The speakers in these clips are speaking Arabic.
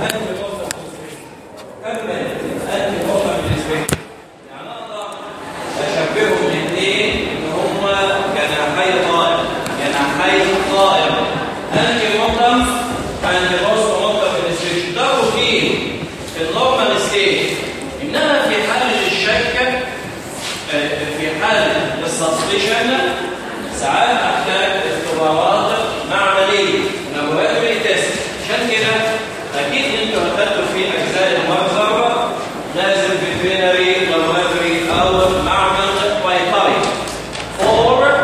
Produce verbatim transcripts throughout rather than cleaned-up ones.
أنهي نقطة بالنسبة لي؟ كمل أنهي نقطة بالنسبة لي؟ يعني أقدر أشبههم الاثنين إن هما جناحي طائر، جناحي طائر. أنهي نقطة؟ أنهي نقطة بالنسبة لي؟ ده روتين في النورمال ستيت، إنما في حالة الشك، في حالة السسبشن ساعات أحتاج اختبارات معملية لابوراتوري تيست. عشان كده أكيد أنتوا هتاخدوا في أجزاء المجزرة لازم فيترينري لابوراتوري أو معمل بيطري. أور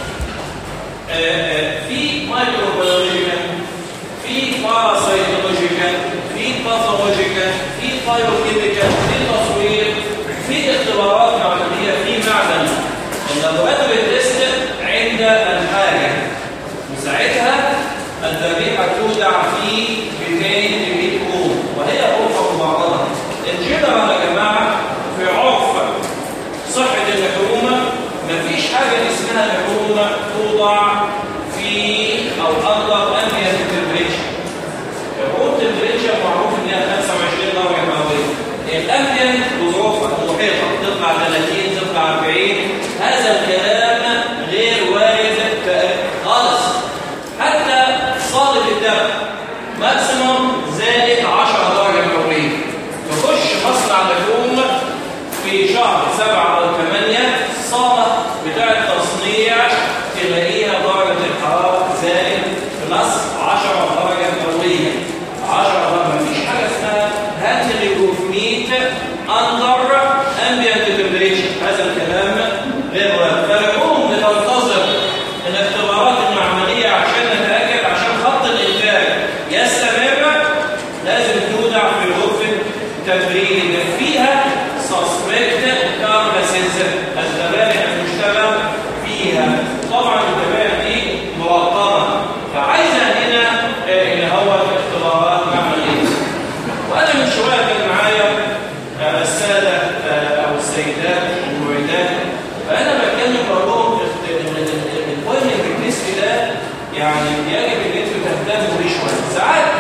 في مايكروبيولوجيكال، في باراسيتولوجيكال، في باثولوجيكال، في بايوكيميكال، في تصوير، في اختبارات معملية في معمل. اللابوراتوري تيست عند الحاجة، وساعتها الذبيحة تودع في مئتين مليون وهي غرفة مبعضة. الجنرال يا جماعة في عرف صحة اللحوم مفيش حاجة اسمها لحوم توضع في أو أندر أمبيانت تمبريتشر. الروم تمبريتشر معروف إن هي خمسة وعشرين درجة مئوية. الأمبيانت بظروفها المحيطة تطلع ثلاثين تطلع أربعين. هذا الكلام غير وارد خالص. حتى صادق الدم ماكسيموم زائد عشرة درجة مئوية. تخش مصنع لحوم في شهر سبعة أو ثمانية الصالة بتاع التصنيع تلاقيها درجة الحرارة زائد بلس عشرة درجة مئوية. عشرة درجة. مفيش حاجة اسمها هاندلنج اوف ميت اندر امبيانت تمبريتشر. هذا الكلام غير وارد. فالحكومة بتنتظر الاختبارات المعملية عشان نتأكد، عشان خط الإنتاج يستمر لازم تودع في غرفة تبريد فيها سسبكت كارنسز. الذبائح المشتبه فيها طبعا الذبائح دي مرطبة، فعايزة هنا اللي هو اختبارات معملية. وأنا من شوية كان معايا السادة أو السيدات المعيدات، فأنا بتكلم بقولهم البوينت بالنسبة ده يعني يجب ان انتوا تهتموا بيه شويه. ساعات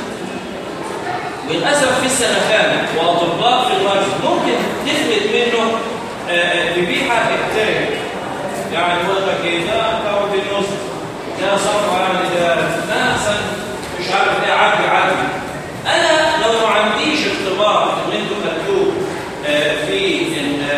وللاسف في السنخانه واطباء في الوجه ممكن تفلت منه ذبيحه اكترك، يعني يقول لك ايه ده كاردينوس ده صفر، يعني ده ده احسن مش عارف ايه عدي عدي. انا لو ما عنديش اختبار ان انتوا خدتوه في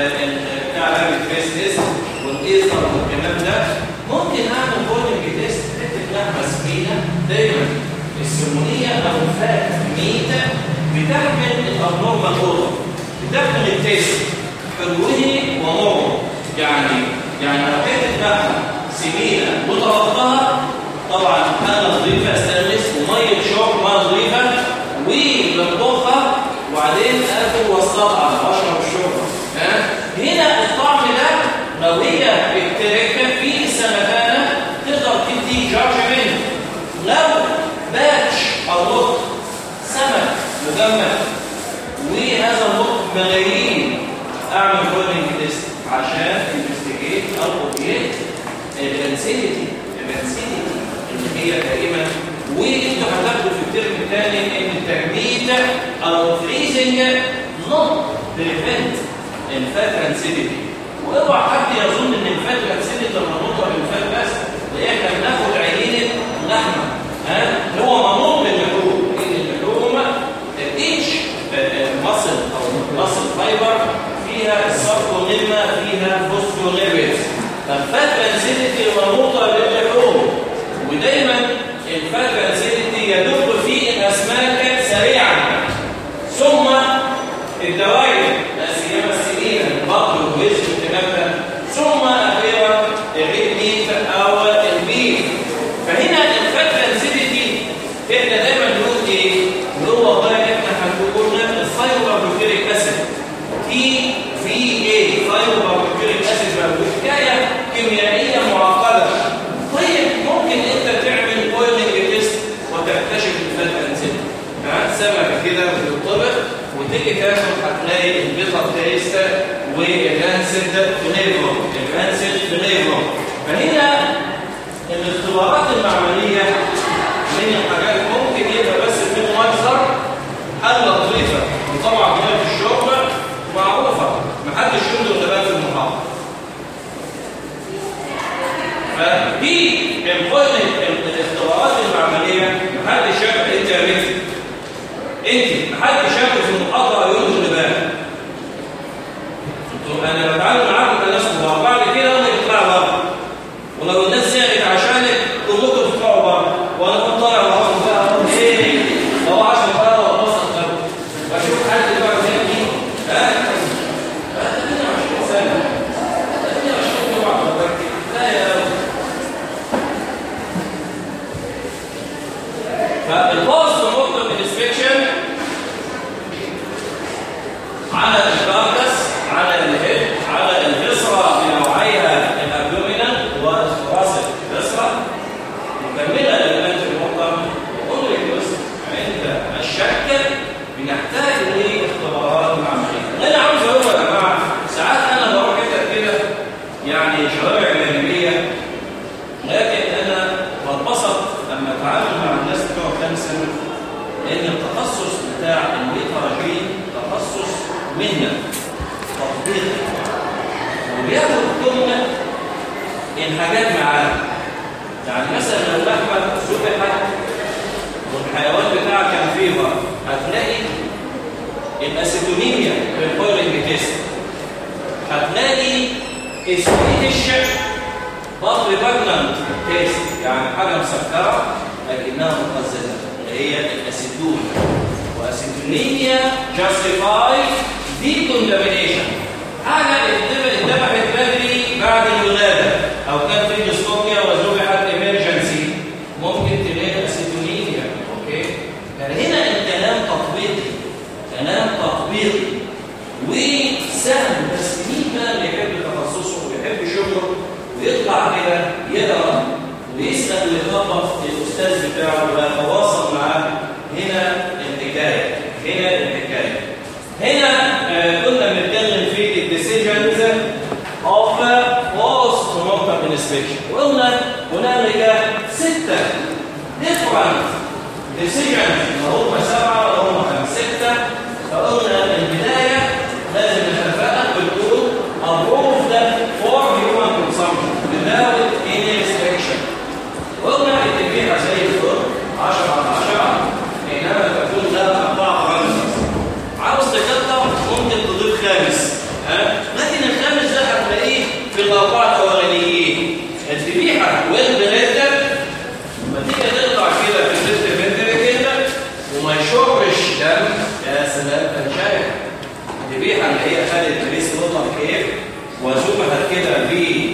بتاع الفيس والايثر والكلام ده، ممكن اعمل بولينج تيست حته لحمه سمينه دايما السمونيه او فات ميته بتعمل الابنورمال اوضه، بتعمل التيست حلوه ومره. يعني يعني لو حته لحمه سمينه وطلقتها طبعا انا نظيفه استانلس وميه شرب ميه نظيفه وبطبخها وبعدين اكل وسطها اشرب الشوربه. هنا الطعم ده لو هي بتركب في السمكانه تقدر تدي جارج منه. لو باتش او لط سمك مجمد وهذا اللط ملايين، اعمل بولينج تيست عشان انفستيجيت او اوبيت الانسيتي الانسيتي اللي هي دائما. وانتوا هتاخدوا في الترم الثاني ان التجميد او فريزنج نوت بريفنت الفات رانسيديتي. واوعى حد يظن ان الفات رانسيديتي مربوطه بالفات بس، ده احنا بناخد عينه لحمه ها هو منوط باللحوم. ان اللحوم ايتش مصل او مصل فايبر فيها الساركونيما فيها فوسفوليبيدز، فالفات رانسيديتي مربوطه باللحوم. ودايما الفات رانسيديتي يدب في الاسماك سريعا ثم الدوائر لا سيما السنين البطن والوجه والكلام ده، ثم اخيرا الريد ميت او البيف. فهنا الفات رانسيديتي احنا دايما بنقول ايه؟ نقول والله احنا هنقول الفايبروبروكيريك اسيد تي في اي فايبروبروكيريك اسيد حكايه كيميائيه معقده. طيب ممكن انت تعمل بويلنج تيست وتكتشف الفات رانسيديتي. سمكه كده بتطبخ وتيجي تاكل هتلاقي البيضه تيست والرانسيد فليفر الرانسيد فليفر. فهنا الاختبارات المعمليه من الحاجات ممكن يبقى بس في مجزر انت محدش شافه في المحاضره يقول له بالك. انا بتعامل معاكم كناس كبار، بعد كده انا بطلع بره، ولو الناس زعلت عشانك كلكم تطلعوا بره، وانا كنت طالع بره بقى اقول ايه؟ هو عشان بقى وقصت قلبي بشوف حد اللي بقى زي دي ها؟ ثمانية وعشرين سنه ثمانية وعشرين طبعا لا يا رب. فالبوست مورتم انسبكشن على الكاركس، على الهيد، على الفيسرا بنوعيها الابدومينال والثوراسيك فيسرا مكمله للانت المورتم. وقلنا لك بس عند الشك بنحتاج لاختبارات معمليه. انا عاوز اقول يا جماعه ساعات انا بروح كده كده يعني شوارع جانبيه، لكن انا بتبسط لما اتعامل مع الناس بتوع كام سنه، لان التخصص بتاع الميتراجين تخصص مهنه تطبيقي، وبياخد كلمه الحاجات معاه. يعني مثلا لو لحمه ذبحت والحيوان بتاعك كان فيها، هتلاقي الاسيتونيميا في البويلنج تيست، هتلاقي اسويتش بطل باجنانت تيست، يعني حاجه مسكره لكنها مقززه اللي هي الاسيتون، واسيتونيميا جاستيفاي دي كوندامينيشن، حاجه اتذبحت بدري بعد الولاده او كان في ديستوميا وذبحت ايمرجنسي ممكن تلاقي اسيتونيميا. اوكي، فهنا الكلام تطبيقي، كلام تطبيقي وسهل، بس مين بقى اللي يحب تخصصه ويحب شغله ويطلع كده يقرا ويسال ويخبط الاستاذ بتاعه ويتواصل معاه؟ هنا الحكايه، هنا الحكايه. هنا آه كنا بنتكلم في الديسيجنز اوف بوست مورتم انسبكشن، وقلنا هنالك سته ديفرنت ديسيجنز، هم سبعه وهم سته. فقلنا البدايه لازم نتفق بنقول approved for human consumption without any restriction. وقلنا التبيعه زي الفل عشرة على عشرة، انما تكون لها اربعه خمسه. عاوز تكتر ممكن تضيف خامس، ها؟ لكن الخامس ده هتلاقيه في الاربعه الاولانيين. الذبيحه والبريتر لما تيجي تقطع كده في البريتر كده وما يشربش دم، يا سلام كان شايف. الذبيحه اللي هي خدت بريس لوطر كيف وذبحت كده ب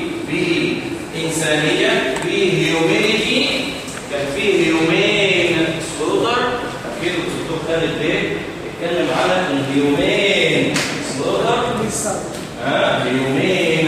بانسانيه بهيومينيتي، كان فيه هيومين سلوتر. اكيد الدكتور خالد بيه اتكلم على الهيومين سلوتر. ها هيومين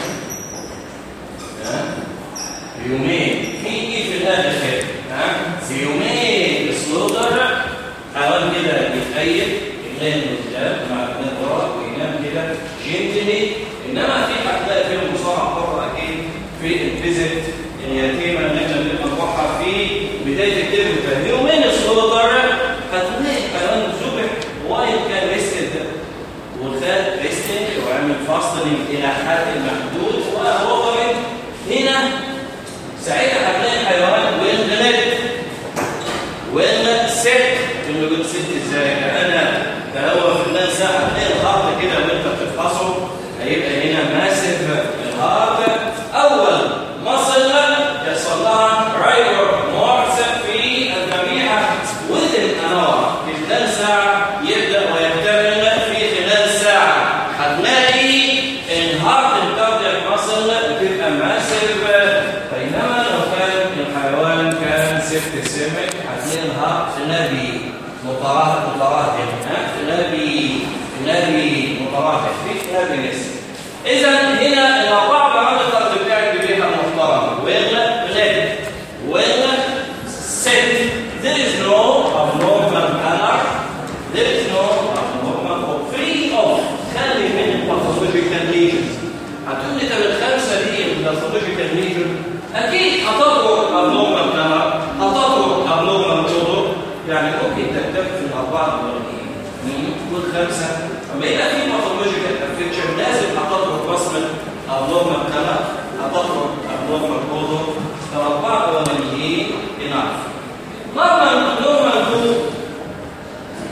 ها هيومين في ايه في الاخر كده؟ ها هيومين سلوتر، حيوان كده يتأيد ينام قدام مع ابن ورا وينام كده جنتلي. انما في هتلاقي فيه المصارعه بره اكيد في الفيزيت اليتيمه اللي احنا بنروحها في بدايه الترم الثاني. يومين سلوتر هتلاقي حيوان ذبح وايد كان ريستد وخد ريستنج وعمل فاستنج الى حد محدود ووضرب. هنا ساعتها هتلاقي حيوان وين غلط وين ست. اللي بيقول ست ازاي؟ انا تهوى في الناس ساعه هتلاقي الهارت كده وانت بتفحصه هيبقى هنا ماسف الهارت. اول مصل يحصل لها رايور مورس في الذبيحه وذن انور في خلال ساعه يبدا ويكتمل في خلال ساعه. هتلاقي الهارت الكاردياك مصل بتبقى ماسف، بينما لو كان الحيوان كان سيفت سمك هتلاقي الهارت نبي متراهن متراهن نبي نبي متراهن في نبي نسي. اذا هنا الاربعه بارامتر بتاع الذبيحه المحترمه ولا بلاد ولا ست. there is no abnormal color, there is no abnormal or free of خلي من pathological lesions. هتقول لي طب الخمسه دي pathological lesion اكيد هتطرق abnormal color، هتطرق abnormal odor، يعني ممكن تكتفي في الاربعه الاولانيين كل خمسه. اما يبقى في باثولوجيكال افكشن لازم هتطرق بصمه abnormal color، هتطرق abnormal odor. الاربعه الاولانيين نعرف. نورمال نورمال تو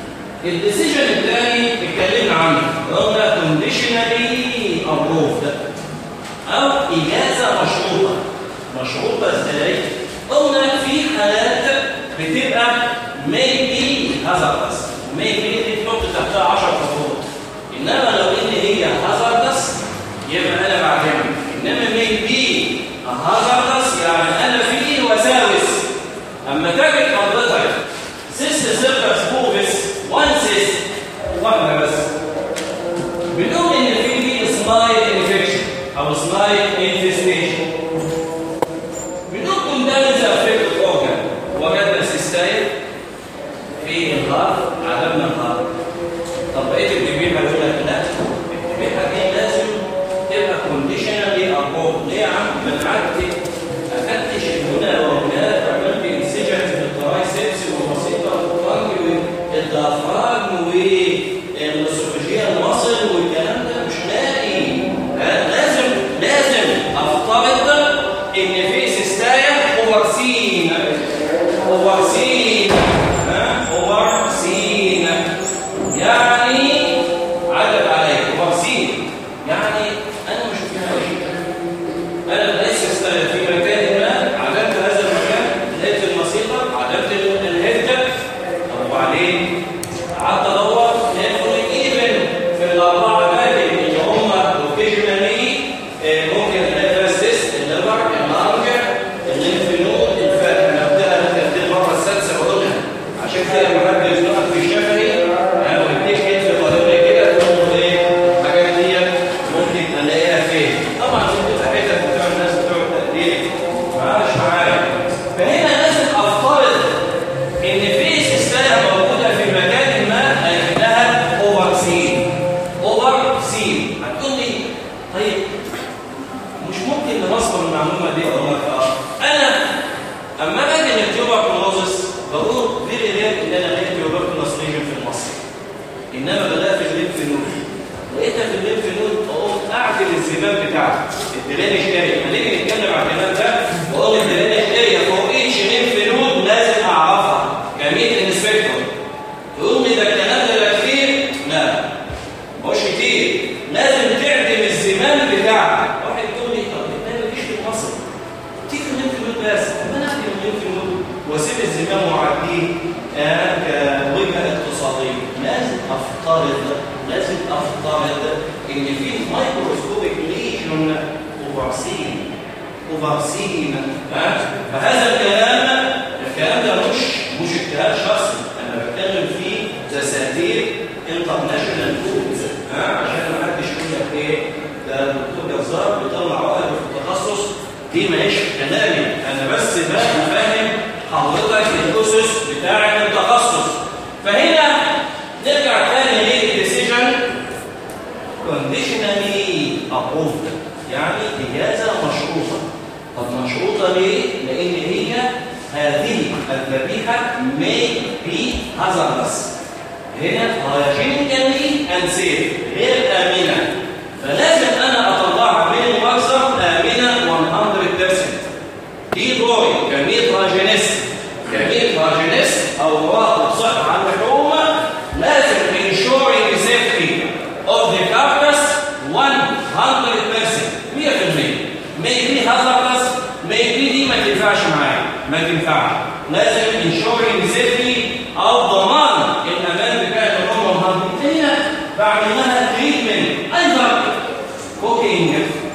الديسيجن الثاني اتكلمنا عنه قلنا كونديشنالي ابروفد او اجازه مشروطه. مشروطه ازاي؟ قلنا في حالات بتبقى ميبي هازاردس، ميبي دي تحط تحتها عشر خطوط، انما لو ان هي هازاردس يبقى انا بعتمد، انما ميبي هازاردس يعني انا في وساوس. اما تجد حضرتك سيست سيرفس بوفيس وان سيست واحده بس بدون ان في دي سلايد انفكشن او سلايد انفستيشن بدون كوندامز افكت اورجان، وجدنا سيستايل في الهارت عدمنا الهارت. طب بقيه الذبيحه يقول لك لا، الذبيحه دي لازم تبقى كونديشنالي ابروف. ليه يا عم؟ ما تعدي افتش هنا وهناك، عملت انسجنز في الترايسبس والبسيطه والطنج والدافراجم والاسوفاجيا المصل والكلام ده، مش لاقي. لازم لازم افترض ان في سيستايا اوفرسين اوفرسين ها اوفرسين يعني عدد عليك اوفرسين، يعني انا مش فيها شيء. انا ليس سيستايا في مكان ما، عدمت هذا المكان، لقيت المصيبه، عدمت الهده. طب وبعدين قعدت ادور ايفن في الاربعه اماكن اللي هم اوكيجنالي ممكن الفاستس الليفر المارجع الليمفنود الفات. انا قلتها لك المره السادسه بقولها عشان كده لما حد يزنقك في الشفهي انا بديك كتف طريقه كده تقول له ايه الحاجات دي ممكن الاقيها فين. طبعا انت حته بتوع الناس بتوع التقدير معاش معايا. فهنا لازم افترض ان في سيستايا موجوده في مكان ما لها اوفر سين اوفر سين. هتقول لي طيب مش ممكن نوصل المعلومه دي؟ اقول لك اه. انا اما باجي من التيوبركلوزس بقول فيري رير ان انا لقيت تيوبركلوز ليجن في المصري، انما بلاقي في الليمف نود. لقيتها في الليمف نود اقوم اعدل الزمام بتاعها الدرينج اريا. لما نيجي نتكلم عن الكلام ده بقول الدرينج اريا فوق ايتش ليمف نود لازم اعرفها كميت انسبكتور. تقول لي ده الكلام ده كتير؟ لا مش كتير، لازم تعدل الزمام بتاعها. واحد يقول لي طب ما مفيش في مصر تيجي الليمف نود بس، طب انا اعدل الليمف نود واسيب الزمام واعديه كوجهه اقتصاديه. لازم افترض لازم افترض ان في مايكروسكوبيك ليجن اوفرسين اوفرسين ها. فهذا الكلام الكلام ده مش مش اجتهاد شخصي، انا بتكلم فيه دساتير انترناشونال كودز ها، عشان ما حدش يقول لك ايه ده الدكتور جزار بيطلع عقد في التخصص. دي ماهيش كلامي انا، بس بقى فاهم حضرتك الاسس بتاع التخصص. فهنا نرجع تاني للديسيجن كونديشنالي ابروفد، يعني اجازه مشروطه. طب مشروطه ليه؟ لان هي هذه الذبيحه may be hazardous، هنا هايجينيكالي انسيف غير امنه، فلازم انا اطلعها من المخزن امنه مية بالمية. دي دوري كميه هايجينيست كميه هايجينيست او مراقب صحه عن الحكومه لازم ensuring safety of the carcass مية بالمية مية بالمية. maybe hazardous maybe دي ما تنفعش معايا، ما تنفعش. لازم ensuring safety او ضمان الامان بتاع الحكومه. هنا بعمل لها تريتمنت ايضا كوكينج،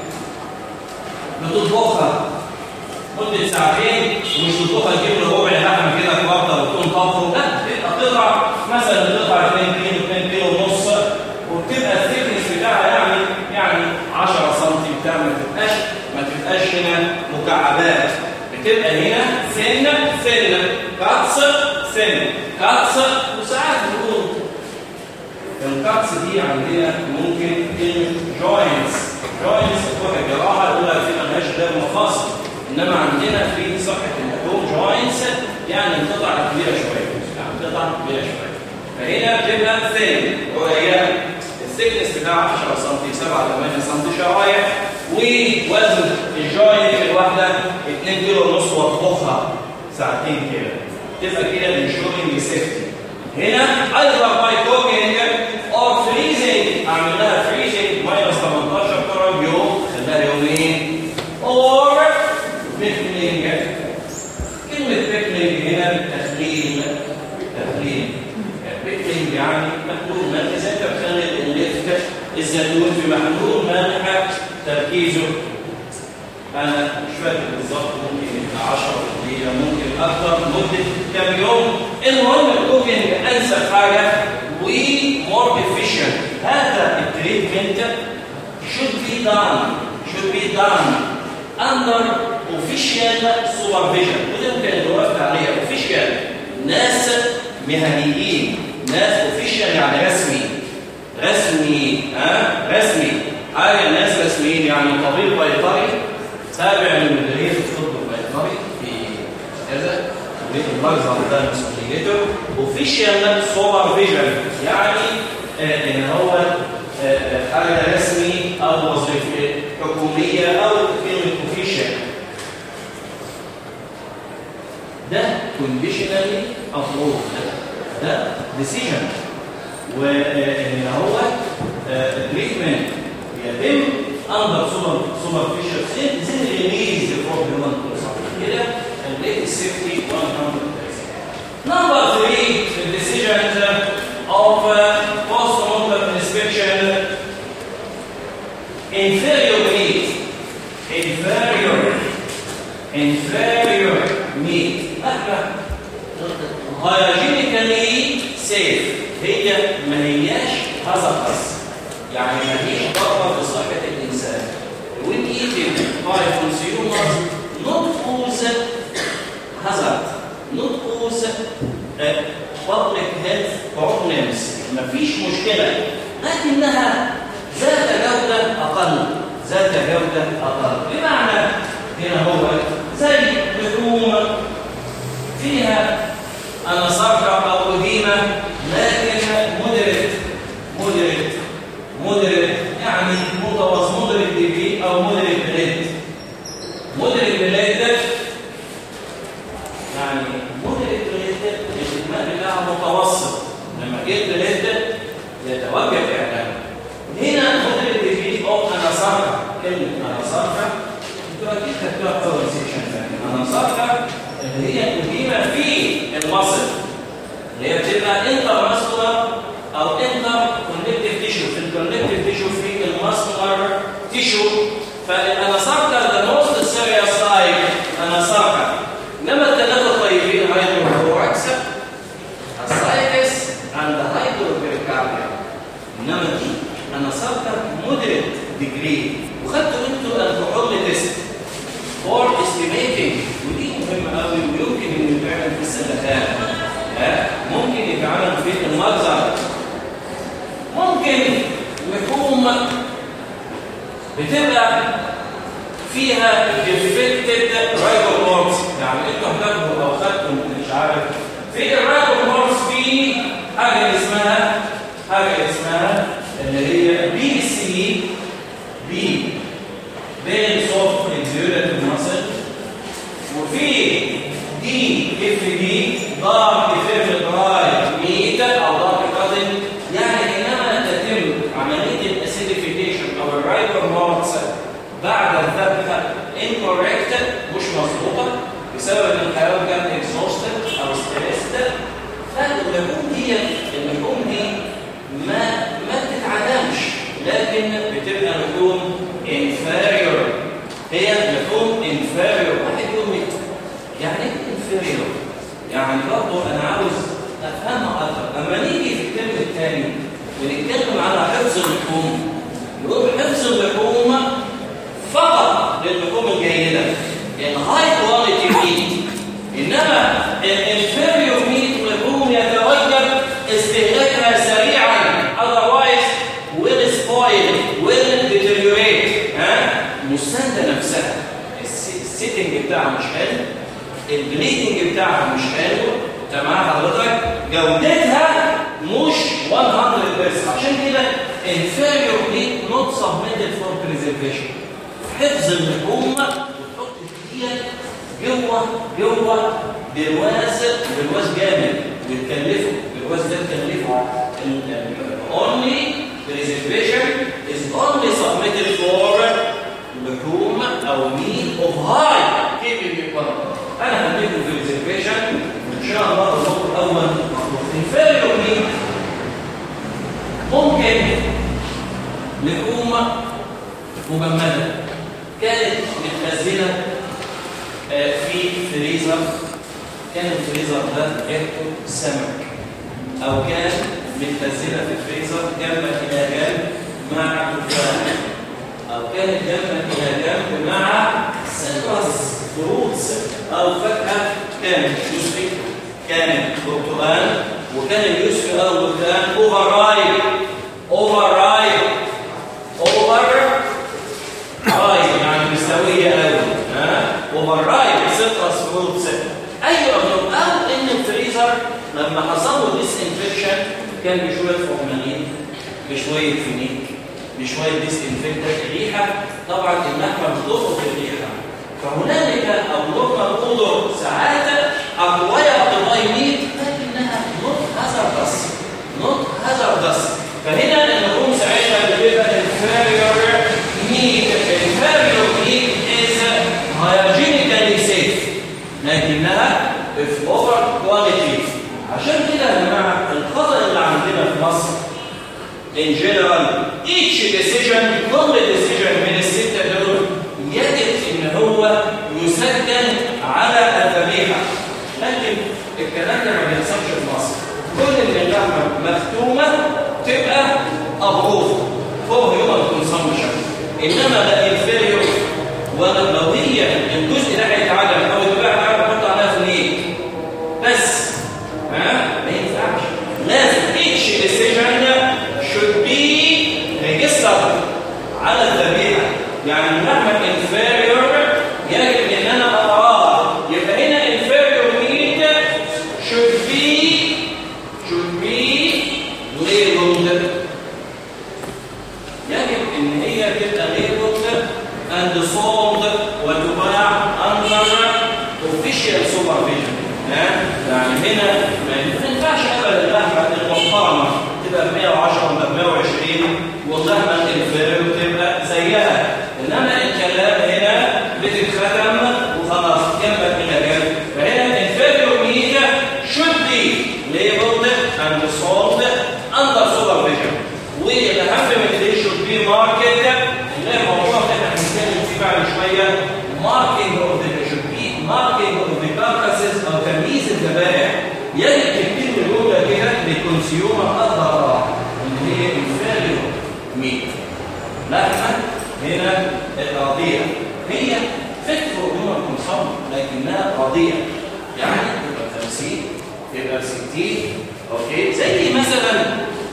بتطبخها مده ساعتين ومش تطبخها تجيب له ربع لحمه كده كوارتر وتكون طافه، لا تبقى قطع مثلا بتقطع اتنين كيلو اتنين كيلو ونص، وبتبقى الثيكنس بتاعها يعني يعني عشرة سم بتاع، ما تبقاش ما تبقاش هنا مكعبات، بتبقى هنا سنه سنه كاتس سنه كاتس. وساعات بنقول الكاتس دي عندنا ممكن جوينتس جوينتس بتروح الجراحه يقول لك في ملهاش دم مفاصل، انما عندنا في صحه اللحوم جوينتس يعني القطع كبيره شويه، يعني قطع كبيره شويه. فهنا بتبقى ثين قريبه، الثيكنس بتاعها عشرة سم سبعة ثمانية سم شرايح، ووزن الجوينت الواحده اتنين كيلو ونص، واطبخها ساعتين كده، تبقى كده انشورنج سيفتي. هنا ايضا باي كوكينج اور فريزنج، اعمل لها فريزنج ماينس ثمانية عشر درجه يوم، خليها يومين، اور بيكلينج. كلمه بيكلينج هنا تخليل، تخليل. بيكلينج يعني محلول مالح، زي انت بتخلي اللفت الزيتون في محلول مالح تركيزه انا مش فاكر بالظبط، ممكن يبقى عشرة دقيقة، ممكن اكثر، مده كام يوم. المهم الكوكينج انسب حاجه ومور افيشنت. هذا التريتمنت should be done should be done under official supervision. وده ممكن نوقف عليها official، ناس مهنيين، ناس official يعني رسمي، رسمي ها رسمي حاجه، ناس رسميين يعني طبيب بيطري تابع لمديريه الطب البيطري في كذا، مديريه المجزر ده مسؤوليته. اوفيشال سوبرفيجن يعني آه ان هو آه حاجه رسمي او وظيفه حكوميه او كلمه اوفيشال. ده كونديشنالي ابروف، ده ديسيجن، وان هو تريتمنت يتم اندر سوبر سوبرفيشال زي ريليز فور هيومن كده، اللي السيفتي مية بالمية. نمبر ثلاثة الديسيجنز اوف بوست مورتم انسبكشن. inferior meat inferior inferior meat هايجينيكالي سيف، هي ما هياش هازاردس، يعني ما هيش ضاره في صحه الانسان. when eaten by consumers not cause hazard not cause uh, public health problems، ما فيش مشكله، لكنها ذات جوده اقل، ذات جوده اقل. بمعنى هنا هو زي لحوم فيها أنا صفرة أو قديمة لكن مودريت مودريت مودريت يعني متوسط، مودريت دي بي أو مودريت بليد. مودريت بليد يعني مودريت بليد الإدمان بتاعها متوسط، لما جيت بليد يتوجه إعلامه. هنا مودريت دي بي أو أنا صفرة، كلمة أنا صفرة أنتوا أكيد خدتوها في أول سيكشن ثاني. أنا صفرة اللي هي قديمة في المصل، اللي هي بتبقى انتر ماسكولار او انتر كونكتيف تيشو، في الكونكتيف تيشو في الماسكولار تيشو. فالاناساركا ده موست سيريس سايد اناساركا. انما الثلاثه الطيبين هيدروثوركس السايتس عند هيدروبريكارديا. انما دي اناساركا مودريت ديجري. وخدتوا انتوا الكحول تيست فور استيميتنج، ودي مهمه قوي ويمكن انه يتعمل في السلخات، ممكن يتعمل في المجزر. ممكن لحوم بتبقى فيها ديفكتد رايبوهورمز، يعني انتوا هتاخدوا او خدتوا مش عارف في الرايبوهورمز في حاجه اسمها حاجه اسمها اللي هي بي سي بي بين سوفت اكزيولاتيف ماسل، وفي دي اف دي دارك فيبرايل ميت او دارك كاتن. يعني انما تتم عمليه الاسيديفيكيشن او الرايبوهورمز بعد الذبح انكوريكت، مش مظبوطه بسبب ان الحيوان كان اكزوستد او ستريسد. فاللحوم دي اللحوم دي ما ما بتتعدمش، لكن بتبقى لحوم انفيريور. هي لحوم انفيريور. واحد يقول لي يعني ايه انفيريور؟ يعني برضه انا عاوز افهمها اكتر. اما نيجي في الترم الثاني ونتكلم على حفظ اللحوم، يقول حفظ اللحوم فقط للحوم الجيده، الهاي كواليتي ميت. انما الانفيريور ميت لحوم يتوجب استهلاكها سريعا، otherwise will spoil will deteriorate. ها المسانده نفسها السيتنج بتاعها مش حلو، البليدنج بتاعها مش حلو، تمام حضرتك؟ جودتها مش مية بالمية. عشان كده inferior meat not submitted for preservation. حفظ اللحوم وتحط ايديك جوه جوه برواز برواز جامد، بتكلفه الجواز ده بتكلفه only reservation is only submitted for لحوم او meat of high كيف انا هديكم في reservation ان شاء الله الخطوه الاول inferior meat ممكن لحوم مجمده كانت متخزنه في فريزر، كان الفريزر ده ريحته سمك او كان متخزنه في الفريزر جنبك الى جنب مع تفاح او كانت جنبك الى جنب مع سيترس فروتس او فاكهه كانت يوسفي كانت برتقال وكان اليوسفي او البرتقال اوفر رايب اوفر رايب اوفر رايب يعني مستويه قوي ها اوفر رايب سيترس فروتس اي عضو او ان الفريزر لما حصل له ديس انفكشن كان بشويه فورمالين بشويه فينيك بشويه ديس انفكتنت ريحه طبعا اللحمه بتضغط الريحه فهنالك او نورمال اودر ساعات اقوياء باي ميت لكنها نوت هازاردس نوت هازاردس فهنا اللحوم ساعتها بتبقى inferior meat inferior meat is hygienically safe لكنها في اوفر كواليتي. عشان كده يا جماعه الخطا اللي عندنا في مصر in general each decision كل decision من السته دول يجب ان هو يسكن على الذبيحه لكن الكلام ده ما بيحصلش في مصر. كل اللي اللحمه مختومه تبقى ابروف فور هيومن كونسامشن انما لا انفيريور ولا لو هي الجزء ده هيتعدم او يتباع نحط عليها فنيك بس ها ما ينفعش لازم each decision should be registered على الذبيحه يعني اللحمه inferior يجب ان انا اقراها يبقى هنا inferior meat should be should be labeled يجب ان هي تبقى labeled and sold وتباع under official supervision ها يعني هنا ما ينفعش ابدا اللحمه المحترمه تبقى ب مية وعشرة ولا ب مية وعشرين واللحمه الانفيريور تبقى زيها انما الكلام هنا بتتختم وخلاص جنبك الى جنب فهنا الانفيريور ميت should be labeled and sold under supervision والاهم من دي should be marketed اللي هي الموضوع اللي احنا هنتكلم فيه بعد شويه marking of the should be marking of the carcasses او تمييز الذبائح يجب تكتب الجمله كده للكونسيومر اظهر ان هي inferior meat لحمه هنا راضيه هي fit for human consumption لكنها راضيه يعني تبقى خمسين تبقى ستين اوكي زي مثلا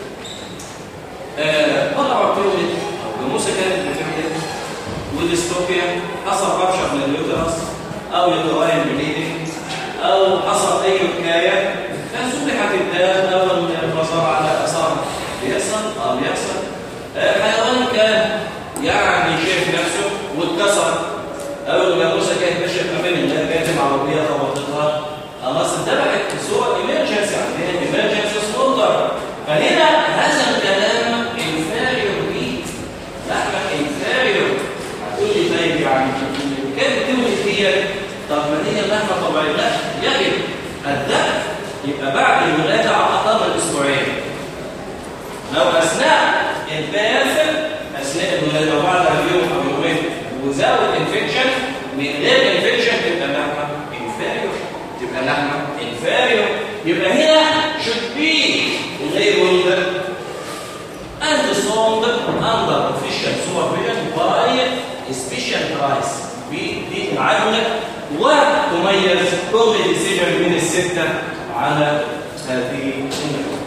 طلع بيولد او جاموسه كانت بتولد وديستوبيا حصل ربشه من اليوترس او يوتراين بليدنج او حصل اي حكايه فسبحت الدم او البصر على اثار بيحصل اه بيحصل حيوان كان يعني شايف نفسه واتكسر او الجاموسه كانت ماشيه في امان الله كانت عربيه خبطتها خلاص اتذبحت بصوره ايمرجنسي عندنا ايمرجنسي سلوتر فهنا هذا الكلام انفيريور ميت لحمه انفيريور هتقول لي طيب يعني كانت بتولد ديت طب ما هي اللحمه طبيعيه لا يجب الذبح يبقى بعد الولاده على اقل اسبوعين لو اثناء الباث اثناء الولاده وبعدها بيوم او يومين وزود انفكشن من غير انفكشن تبقى لحمه انفيريور تبقى لحمه انفيريور يبقى هنا should be labeled and sold under official supervision by special price دي العدل وتميز كل ديسيجن من السته على هذه النقطه.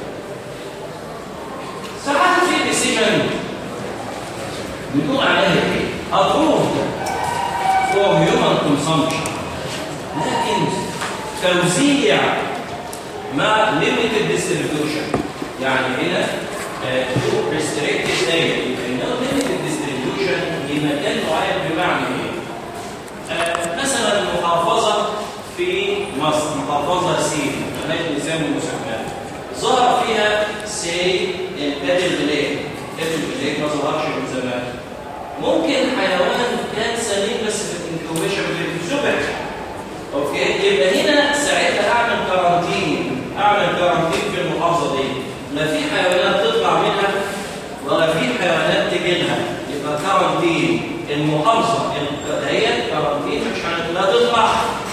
ساعات في ديسيجن بنقول عليها ايه؟ approved for human consumption لكن توزيع مع limited distribution يعني هنا to restricted area يبقى limited distribution لمكان معين بمعنى ايه؟ مثلا محافظه في مصر محافظه سين اماكن يسموا المسمى ظهر فيها سي الباتل بلاك. الباتل بلاك ما ظهرش من زمان. ممكن حيوان كان سليم بس في الانكوبيشن بيتذبح. اوكي، يبقى هنا ساعتها اعمل كارانتين، اعمل كارانتين في المحافظه دي. لا في حيوانات تطلع منها ولا في حيوانات تجي لها، يبقى كارانتين المحافظه هي كارانتين، مش لا تطلع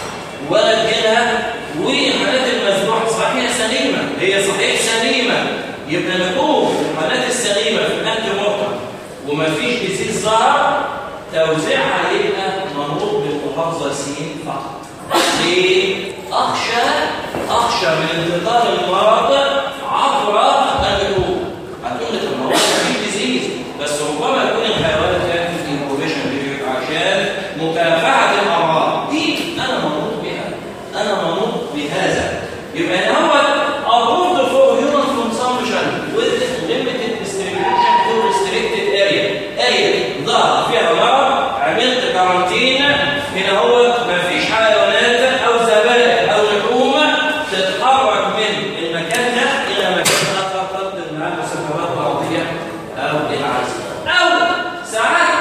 ولا تجي لها. والحالات المذبوحه صحيح هي سليمه، هي صحيح سليمه، يبقى نقوم الحالات السليمه في الانتي مورتم وما فيش ديزيز ظهر، توزيعها يبقى منوط بالمحافظه سين فقط. ليه؟ اخشى اخشى من انتقال المرض عبر اللحوم. هتقول لك المرض مفيش ديزيز، بس ربما يكون الحيوانات كانت في الانكوبيشن بيريود عشان مكافحه الامراض دي. انا منوط بها، انا منوط بهذا. يبقى هو approved for human consumption with limited distribution to restricted area. area ظهر فيها مرض، عملت كارانتين، هنا هو مفيش حيوانات او زبائن او لحوم تتحرك من المكان ده الى مكان اخر تقدر معاه مسافرات مرضيه او العزل. او ساعات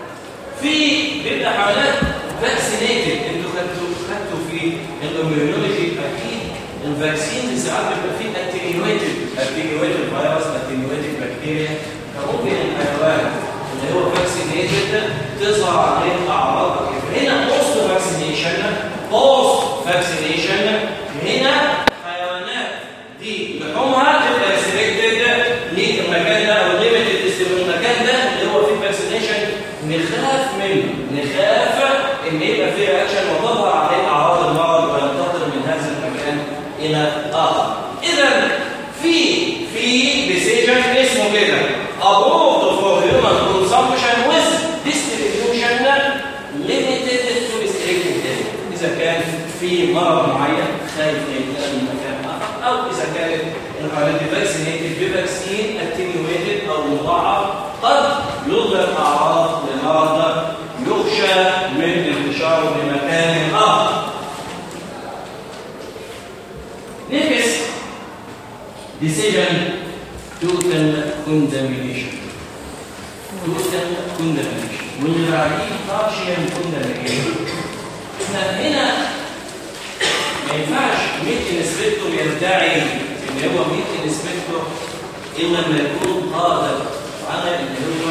في بيبقى حيوانات فاكسينيتد. انتوا خدتوا خدتوا في الاميونولوجي اكيد الفاكسين ساعات بيبقى فيه اتنيويتد اتنيويتد فيروس، اتنيويتد بكتيريا. فممكن الحيوان اللي هو فاكسينيتد تظهر عليه اعراض. هنا بوست فاكسينيشن بوست فاكسينيشن هنا حيوانات دي لحومها تبقى ريستريكتد للمكان ده او ليميتد المكان ده اللي هو فيه فاكسينيشن. نخاف منه، نخاف ان يبقى فيه رياكشن وتظهر عليه اعراض المرض وينتقل من هذا المكان الى اخر. اذا في في ديسيجن اسمه كده approved for human consumption with distribution limited to restricted area. اذا كان في مرض معين خايف ينتقل من مكان اخر، او اذا كانت الحالات فاكسينيتد بفاكسين اتنيويتد او مضاعف قد يظهر اعراض للمرض يخشى من انتشاره لمكان اخر. Next, decision total condemnation. total condemnation. واللي بعديه partial condemnation. احنا هنا ما ينفعش ميت انسبكتور يدعي ان هو ميت انسبكتور الا لما يكون قادر على ان هو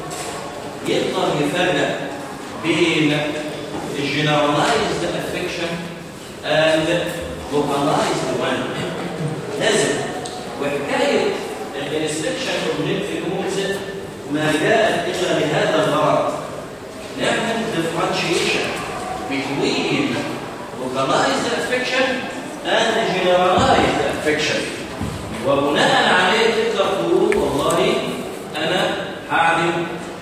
يقدر يفرق بين الجنرالايزد افكشن اند localized one. لازم. وحكايه الانسبكشن اوف ليمف نودز ما جاءت الا لهذا الغرض. نعمل differentiation between localized affection and generalized affection. وبناء عليه تقدر تقول والله انا هعمل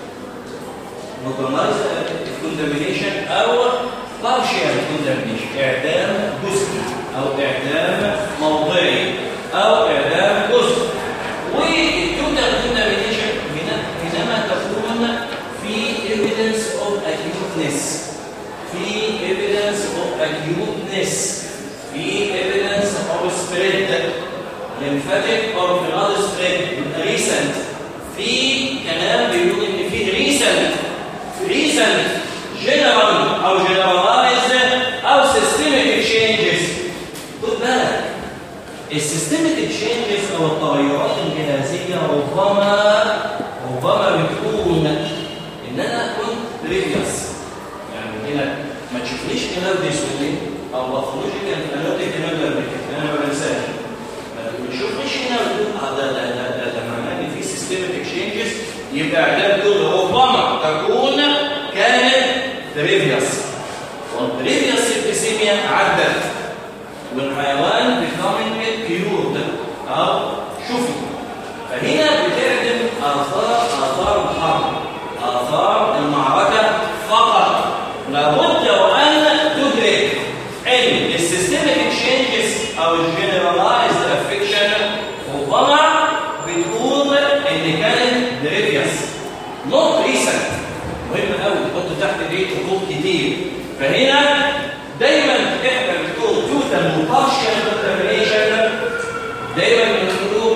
localized condemnation او partial condemnation، اعدام جزئي او اعدام موضعي او اعدام جزئي. والتوتال كوندمنيشن حينما تكون في evidence of acuteness، في evidence of acuteness، في evidence of spread lymphatic or blood spread recent. في كلام بيقول ان في recent recent general او generalized او systemic changes. خد بالك السيستميك تشينجز او التغيرات الجهازيه ربما ربما بتكون ان انا كنت بريفيوس. يعني هنا ما تشوفليش كلام ديسولي او باثولوجيكال اناليتيك كلام انا ما بنساش. ما تشوفليش هنا وتقول ده ده ده ده معناه ان في سيستميك تشينجز، يبقى اعداد دول ربما تكون كانت بريفيوس. والبريفيوس سيبتيسيميا عدت والحيوان becoming cured أو شفي. فهنا بتعدم آثار آثار الحرب، آثار المعركة فقط. لابد وأن تدرك أن السيستميك تشينجز أو الجنرالايزد افكشن ربما بتقول إن كانت بريفيوس نوت ريسنت. مهم قوي تحط تحت دي خطوط كتير. فهنا دايما احنا بتقول توتال وبارشال كونتامينيشن، دايما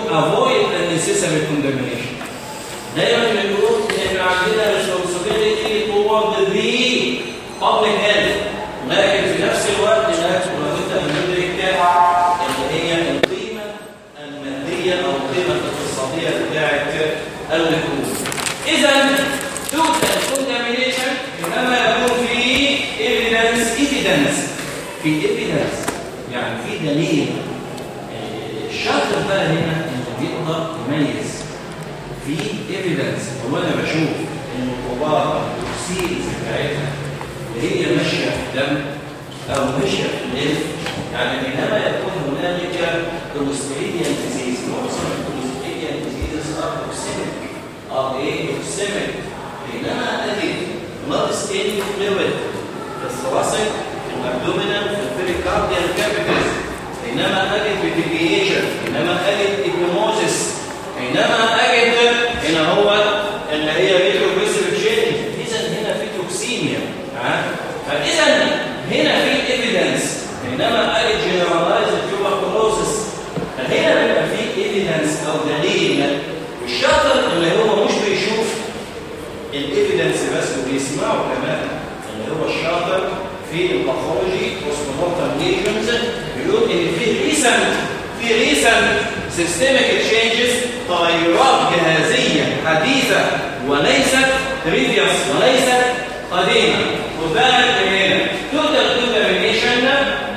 avoid unnecessary contamination. دايما بنقول ان عندنا responsibility toward the public health، لكن في نفس الوقت لابد ان ندرك اللي هي القيمه الماديه او القيمه الاقتصاديه بتاعت اللحوم. اذا total contamination انما يكون في evidence evidence في evidence يعني في دليل. الشاطر بقى هنا انه بيقدر يميز في ايفيدنس. هو انا بشوف ان الكبار السيلز بتاعتها اللي هي ماشيه في الدم او ماشيه في الليل، يعني انما يكون هنالك كوليستيريديان ديزيز. معظم الكوليستيريديان ديزيز ار توكسيميك ار ايه توكسيميك، انما اجد بلاد ستين فلويد في الثوراسيك في الابدومينال في البريكارديال كافيتيز، انما اجد بيديفيشن، انما اجد ايبيموزيس، انما اجد هنا هو اللي هي ريتروجريسيف تشينج. اذا هنا في توكسيميا. ها فاذا هنا في ايفيدنس، انما اجد جنرالايزد تيوبركلوزس. فهنا بيبقى في ايفيدنس او دليل. والشاطر اللي هو مش بيشوف الايفيدنس بس وبيسمعه كمان، اللي هو الشاطر في الباثولوجي بوستمورتم ليجنز، بيقول ان في ريسنت في ريسنت سيستميك تشينجز، تغيرات جهازيه حديثه وليست بريفيوس وليست قديمه. وذلك هنا توتال كونتامينيشن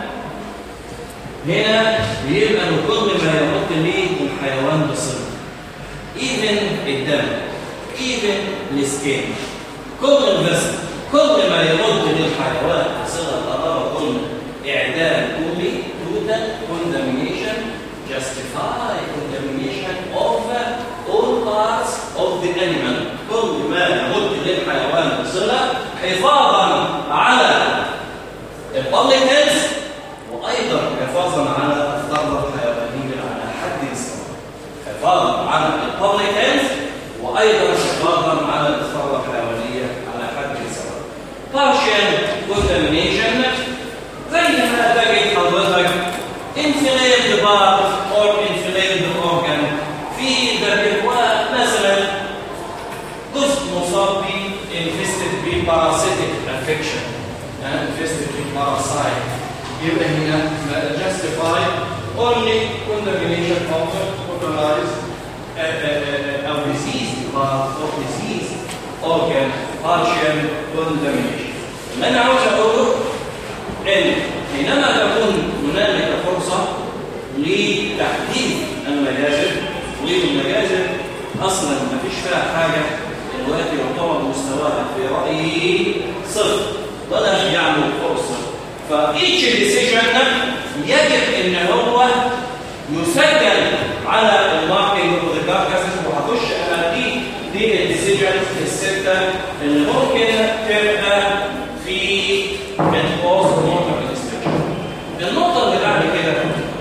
هنا بيبقى كل ما يمت ليه الحيوان بصله، ايفن الدم، ايفن السكين، كل الجسم، كل ما يمت للحيوان بصله القرابه كله اعداد كلي. توتال كونتامينيشن justify contamination of all parts of the animal. كل ما يمت للحيوان بصله حفاظا على البابليك هيلث وايضا حفاظا على الثروه الحيوانيه على حد سواء. حفاظا على البابليك هيلث وايضا حفاظا على الثروه الحيوانيه على حد سواء. partial contamination زي ما تجد حضرتك inflamed part or inflamed organ في ذبيحة مثلا جزء مصاب ب infested ب parasitic infection infested ب parasite، يبقى هنا justify only contamination of localized أو diseased part or diseased organ partial contamination. اللي أنا عاوز أقوله إن حينما تكون هنالك فرصة لتحديث المجازر، والمجازر أصلا ما فيش فيها حاجة دلوقتي يعتبر مستواها في رأيي صفر ولا يعمل فرصة. فإيتش ديسيجن يجب إن هو يسجل على الماركينج والكاركاسس، وهخش أنا دي دي الديسيجنز الستة اللي ممكن تبقى في البوست مورتم. النقطة اللي بعد كده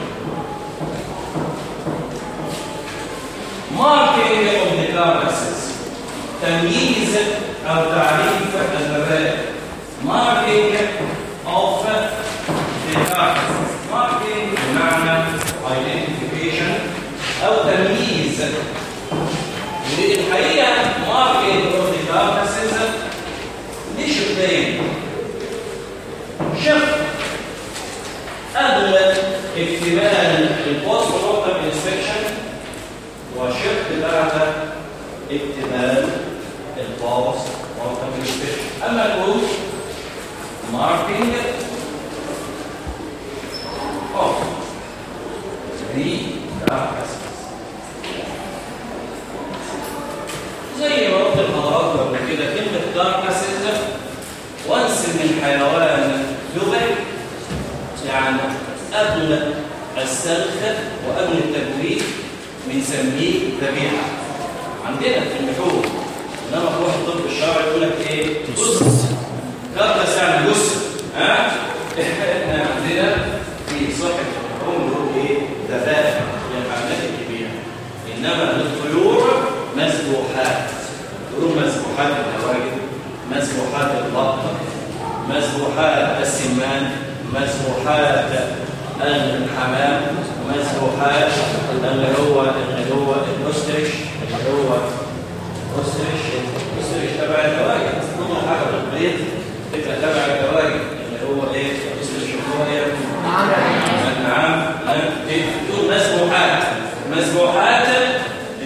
marking of the carcasses، تمييز أو تعريف الذبائح. marking of the carcasses، marking بمعنى identification أو تمييز. والحقيقة marking of the carcasses ليه شقين؟ شق قبل اكتمال البوست مورتم انسبكشن، وشق بعد اكتمال البوست مورتم انسبكشن. اما نقول ماركينج اوف ذا كاركاسز، زي ما قلت لحضراتكم قبل كده كلمه كاركاسز وانس ان الحيوان ذبح، يعني قبل السلخ وقبل التجويف بنسميه ذبيحه عندنا في اللحوم. انما تروح الطب الشرعي يقول لك ايه؟ جثه. كاركاس يعني جثه. ها؟ احنا عندنا في صحه اللحوم بيقول ايه؟ ذبائح للحيوانات الكبيره. انما للطيور مسبوحات. يقولوا مسبوحات الدواجن، مسبوحات البط، مسبوحات السمان، مسبوحات الحمام، مسبوحات اللي هو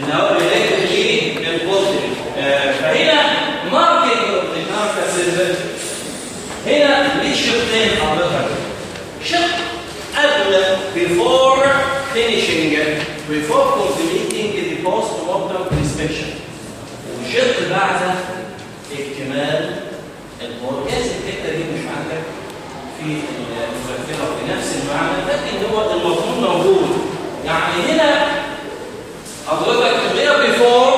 ان هو ريليتد للبوزيتيف. فهنا ماركينج اوف ذا كاركاسز هنا ليه شقين حضرتك؟ شق قبل before finishing before completing the post-mortem inspection، وشق بعد اكتمال البورجاز. الحته دي مش عندك في المذكره في نفس المعنى، لكن هو المضمون موجود. يعني هنا حضرتك غير before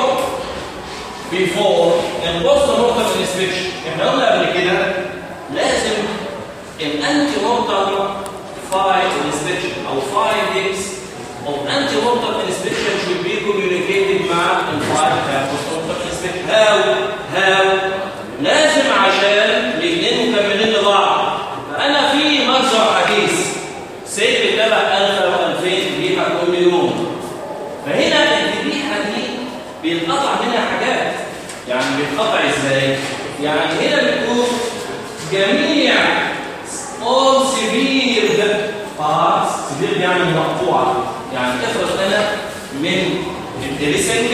before البوست-mortem inspection، احنا قلنا قبل كده لازم الانتي-mortem file inspection او findings of anti-mortem inspection should be communicated مع الفايل بتاع post-mortem inspection. how how لازم عشان الاثنين مكملين لبعض. فانا في مجزر حديث سيف بتابع ألف او ألفين ذبيحه كل يوم، فهنا الذبيحه دي بيتقطع منها حاجات. يعني بيتقطع ازاي؟ يعني هنا بتكون جميع all severe parts، severe يعني مقطوعه. يعني افرض انا من الدريسنج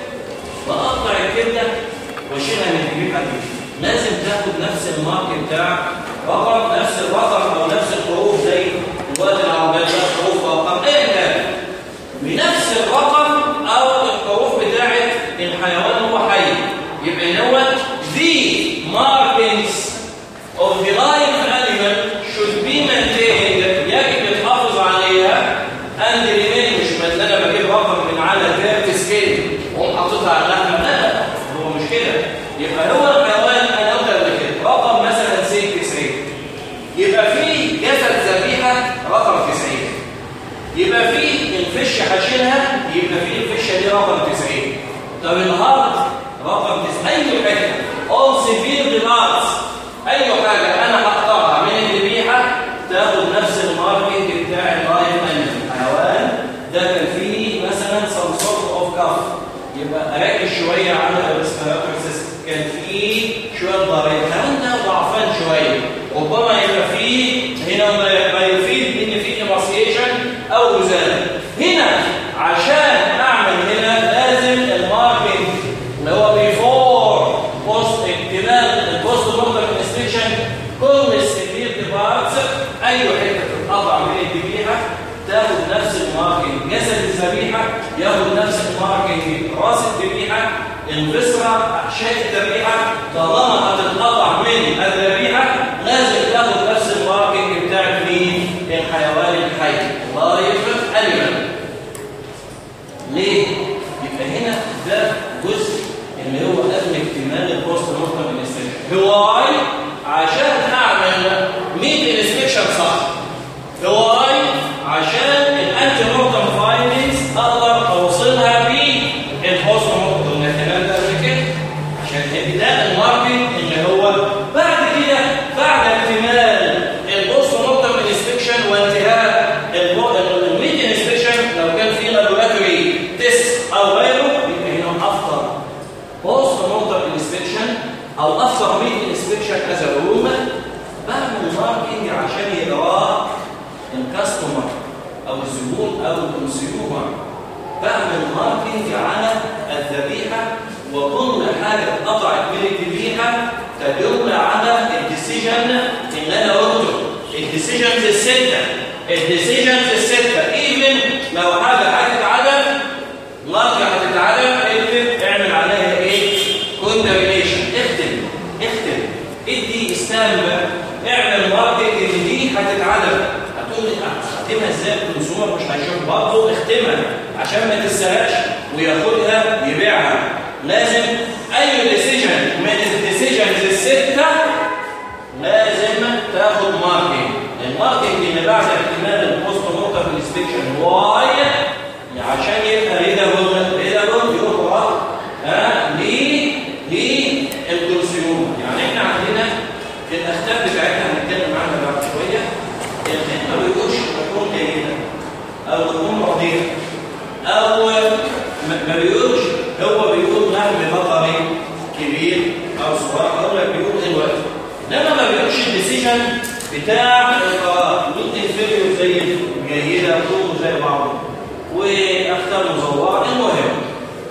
واقطع الكبده واشيلها من الذبيحه دي، لازم تاخد نفس المارك بتاع رقم، نفس الرقم او نفس الحروف، زي الواد العربيه ده حروف ورقم ايا كان، بنفس الرقم او الحروف بتاعت الحيوان هو حي. يبقى دوت the markings of the live animal should be maintained، يجب الحافظ عليها and remain. مش مثلا انا بجيب رقم من على كارت سكيل واقوم حاططها على اللحمه، لا هو مش كده. يبقى هو الحيوان انا قلت قبل كده رقم مثلا سي تسعين، يبقى في جسد ذبيحه رقم تسعين، يبقى في الفشه هشيلها، يبقى في الفشه دي رقم تسعين. طب الهارت رقم تسعين. اي حاجه all severe parts، اي حاجه انا هقطعها من الذبيحه تاخد نفس الماركينج بتاع اللايف انيمال. الحيوان ده كان فيه مثلا some sort of cough، يبقى اركز شويه على الريسبيراتوري سيستم، كان فيه شويه ضريب، الحيوان ده ضعفان شويه، ربما يبقى فيه هنا ما يفيد ان فيه ايماسيشن او ازاله. هنا عشان اعمل هنا لازم الماركينج اللي هو بيفور بوست اكتمال البوست مورتم انسبكشن، كل السيفير بارتس اي حته تتقطع من الذبيحه تاخد نفس الماركينج، جسد الذبيحه ياخد نفس الماركينج، راس الذبيحه، الفسرة، احشاء الذبيحه، طالما هتتقطع من الذبيحه لازم تاخد نفس الماركينج بتاع مين؟ الحيوان الحي لايف انيمال. ليه؟ يبقى هنا ده جزء اللي هو قبل اكتمال البوست مورتم انسبكشن. هواي عشان اعمل ميت انسبكشن صح، هواي عشان الانتي مورتم فايندنجز اقدر اوصلها بالبوست مورتم. الكلام ده قبل كده عشان ده الماركينج اللي هو بعد كده بعد اكتمال البوست مورتم انسبكشن وانتهاء الميت انسبكشن لو كان في لابوراتوري تيست او غيره، يبقى هنا افتر بوست مورتم انسبكشن او افتر ميت انسبكشن از روم بعمل ماركينج عشان يقراه الكاستمر او الزبون او الكونسيومر. بعمل ماركينج على الذبيحه وكل حاجه اتقطعت من الذبيحه تدل على الديسيجن اللي انا قلته، الديسيجنز السته، الديسيجنز السته. ايفن لو حاجه هتتعدم لارجه هتتعدم اكتب اعمل عليها ايه؟ كونتامينيشن. اختم اختم ادي استام، اعمل ماركينج ان دي هتتعدم. هتقول لي اختمها ازاي؟ الكونسيومر مش هيشوف برضه، اختمها عشان ما تتسرقش وياخدها يبيعها. لازم اي ديسيجن من الديسيجنز السته لازم تاخد ماركينج. الماركينج اللي بعد اكتمال البوست مورتم انسبكشن واي عشان يبقى ريدابل ريدابل يقرا ها ليه ليه الكونسيومر. يعني احنا عندنا الاختام بتاعتنا هنتكلم عنها بعد شويه. الخدمه ما بيقولش تكون جيده او تكون رديئه او ما بيقولش، هو بيقول نهم بطري كبير او صغير، هو بيقول ايه الوقت، لما ما بيقولش الديسيجن بتاع القرار مين انفيريور زي جيده كله زي بعضه واختار مزوره. المهم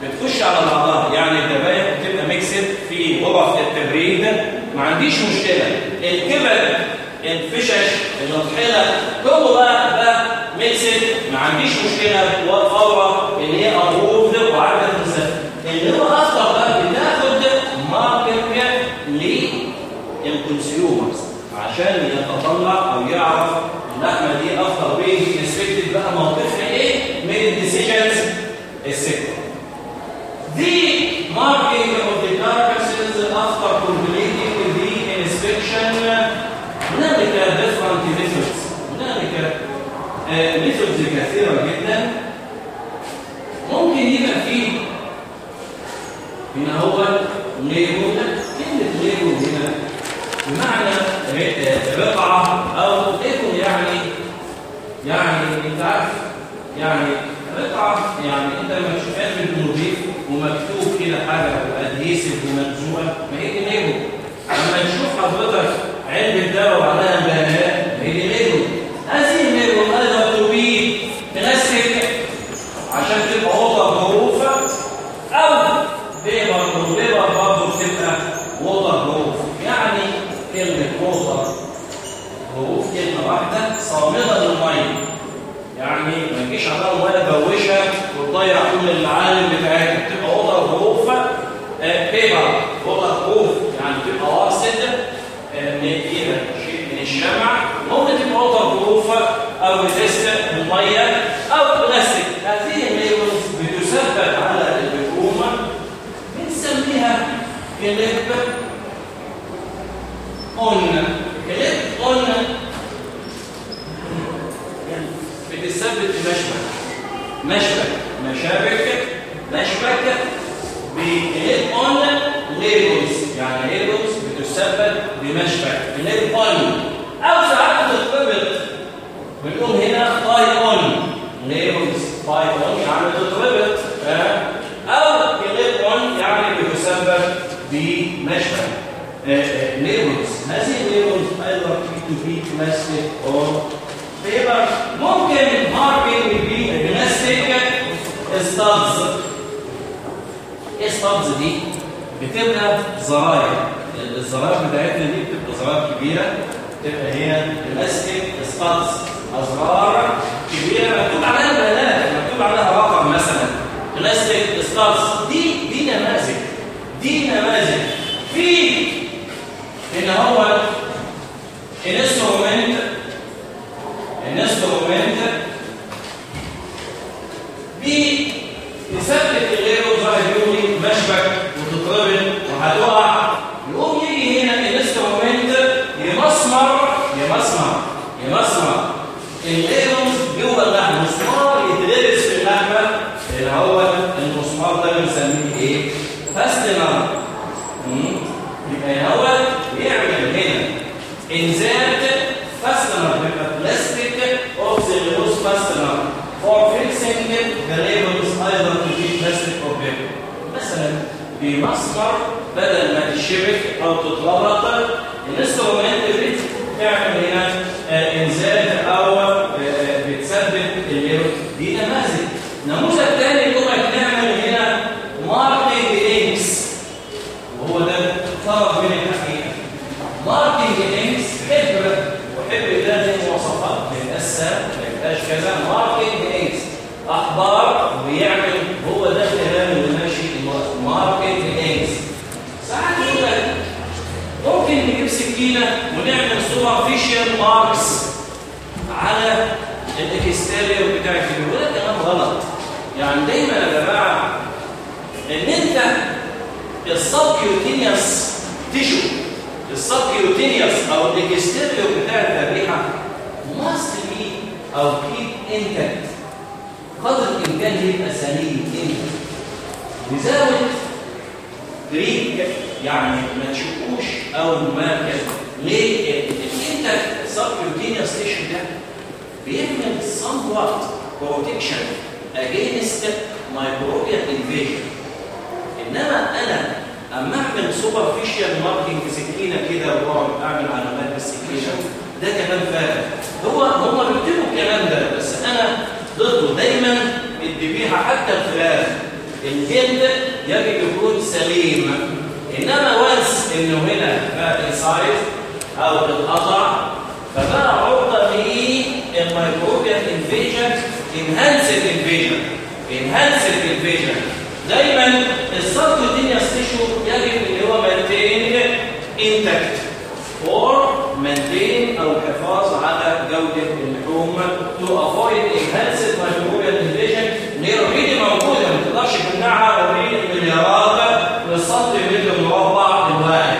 بتخش على بعضها، يعني الذبايح بتبقى ميكسد في غرف التبريد، ما عنديش مشكله. الكبد، الفشش، الطحينه، كله بقى بقى ميكسد، ما عنديش مشكله. فوره اللي هي ابروفد وعدد مسافه. اللي هو اصلا بقى بتاخد ماركت للكونسيومرز عشان يتطلع او يعرف اللحمه دي افضل بيه انسبكتد بقى موقفها ايه من الديسيجنز السته. دي marking of the carcasses after completing the inspection. هنالك different methods، هنالك methods كثيرة جدا. ممكن يبقى فيه هنا هو ليبل، كلمة ليبل هنا بمعنى رقعة أو ليبل يعني يعني أنت عارف يعني رقعة، يعني أنت لما تشوف علم نظيف ومكتوب كده حاجة وأدهيسف وملزوقة ما هي دي ليبل. لما تشوف حضرتك علبة دواء وعليها بيانات ما هي دي ليبل. هذه الليبل أنا مكتوبين بلاستيك عشان تبقى ووتر بروف، أو بيبر وبيبر برضه بتبقى ووتر بروف. يعني كلمة ووتر بروف كلمة واحدة صامدة للمية، يعني ما تجيش عليها ميه بوشه وتضيع كل المعالم بتاعتها. بتبقى ووتر بروف بيبر، ووتر بروف يعني بتبقى واسطه فيها شيء من الشمع. ممكن تبقى ووتر بروف او ريزيست الميه او بلاستيك. هذه الليبلز بتثبت على البيكرومه، بنسميها كليب اون. كليب اون بتثبت بمشبك، مشبك مشابك مشبك بكليب اون ليبلز، يعني ليبلز بتثبت بمشبك كليب اون، او ساعات بتتربط بنقول هنا تاي اون. ليبلز تاي اون يعني بتتربط، او كليب اون يعني بتثبت بمشبك. ليبلز هذه الليبلز ايضا في بلاستيك او بيبر. ممكن ماركينج ببلاستيك ستابز. ايه ستابز دي؟ بتبقى زراير. الزراير بتاعتنا دي بتبقى زراير كبيره، بتبقى هي بلاستيك ستابز، ازرار كبيره مكتوب عليها بيانات، مكتوب عليها رقم مثلا بلاستيك ستابز. دي دي نماذج، دي نماذج. في هنا هو انسترومنت، الانسترومنت بيثبت الليبل زي مشبك وتتربط وهتقع. يقوم يجي هنا الانسترومنت يمسمر يمسمر يمسمر الليبل جوه اللحمه. المسمار يتلبس في اللحمه، اللي هو المسمار ده بنسميه ايه؟ فاستنر. يبقى هو بيعمل هنا انزال فاستنر، بيبقى بلاستيك of the loose fastener for fixing the labels either to be plastic or paper. مثلا بمسمر بدل ما تشبك او تتربط، الانسترومنت بتعمل هنا انزال او بتثبت الليبل. دي نماذج. نموذج ثاني كنا بنعمل هنا ماركينج انكس، وهو ده طرف من الحقيقه. ماركينج انكس حبر، وحبر ده ليه مواصفات للاسه ما يبقاش كذا. ماركينج انكس احبار بيعمل، هو ده الكلام اللي ماشي دلوقتي. ماركينج انكس ساعات يقول لك ممكن نجيب سكينه ونعمل سوبرفيشال ماركس على الاكستيريور بتاع الكيلو. وده كلام غلط. يعني دايما يا جماعه ان انت السبكيوتينيوس تيشو، السبكيوتينيوس او الاكستيريور بتاع الذبيحه must be او keep intact، قدر الامكان يبقى سليم intact without break، يعني ما تشوفوش او ما كذا. ليه؟ الانتاكت السبكيوتينيوس تيشو ده بيعمل somewhat protection against microbial invasion. انما انا اما اعمل سوبرفيشال ماركينج سكينه كده واقعد اعمل علامات بالسكينه، ده كلام فارغ. هو هم بيكتبوا الكلام ده، بس انا ضده. دايما الذبيحه حتى الفراخ الجلد يجب يكون سليم. انما وانس انه هنا بقى انسايد او اتقطع فبقى عرضه للميكروبيال انفيجن، انهانسد انفيجن انهانسد انفيجن. دايما السبكوتينيوس تيشو يجب ان هو مانتين انتكت اور مانتين او الحفاظ على جوده اللحوم تو افويد انهانسد مايكروبيال انفيجن اللي اوريدي موجوده ما تقدرش تمنعها اوريدي مليارات للسنتيمتر مربع الواحد.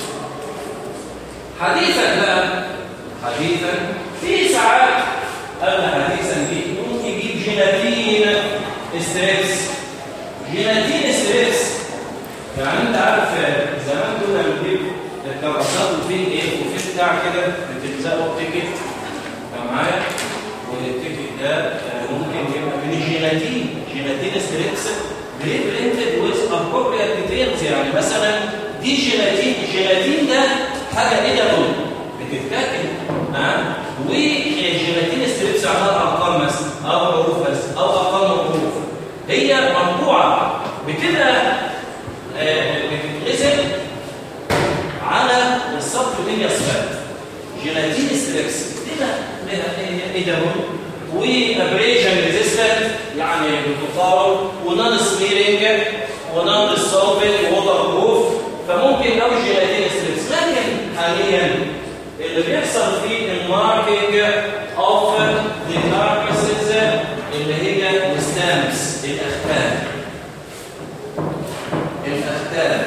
حديثا بقى حديثا في ساعات قبل حديثا دي ممكن يجيب جيلاتين ستريبس. جيلاتين ستريبس يعني انت عارف زمان كنا بنجيب الكراسات وفي ايه وفي بتاع كده بتلزقه بتيكت معايا، والتيكت ده ممكن يبقى من الجيلاتين جيلاتين ستريبس برينتد ويز ابروبريت ديتيلز. يعني مثلا دي جيلاتين الجيلاتين ده حاجه ايدابل بتتاكل ها، وجيلاتين ستريبس على ارقام مثلا او حروف بس او ارقام وحروف هي مطبوعه بتبقى بتتغسل على السبكوتينيوس فات. جيلاتين ستريبس بتبقى ايدابل وابريشن ريزيستنت يعني بتقاوم ونون سميرنج ونون ديسولفنج ووتر بروف، فممكن قوي جيلاتين ستريبس. لكن حاليا اللي بيحصل فيه الماركينج اوف ذا كاركاسز اللي هي الستامبس الاختام الاختام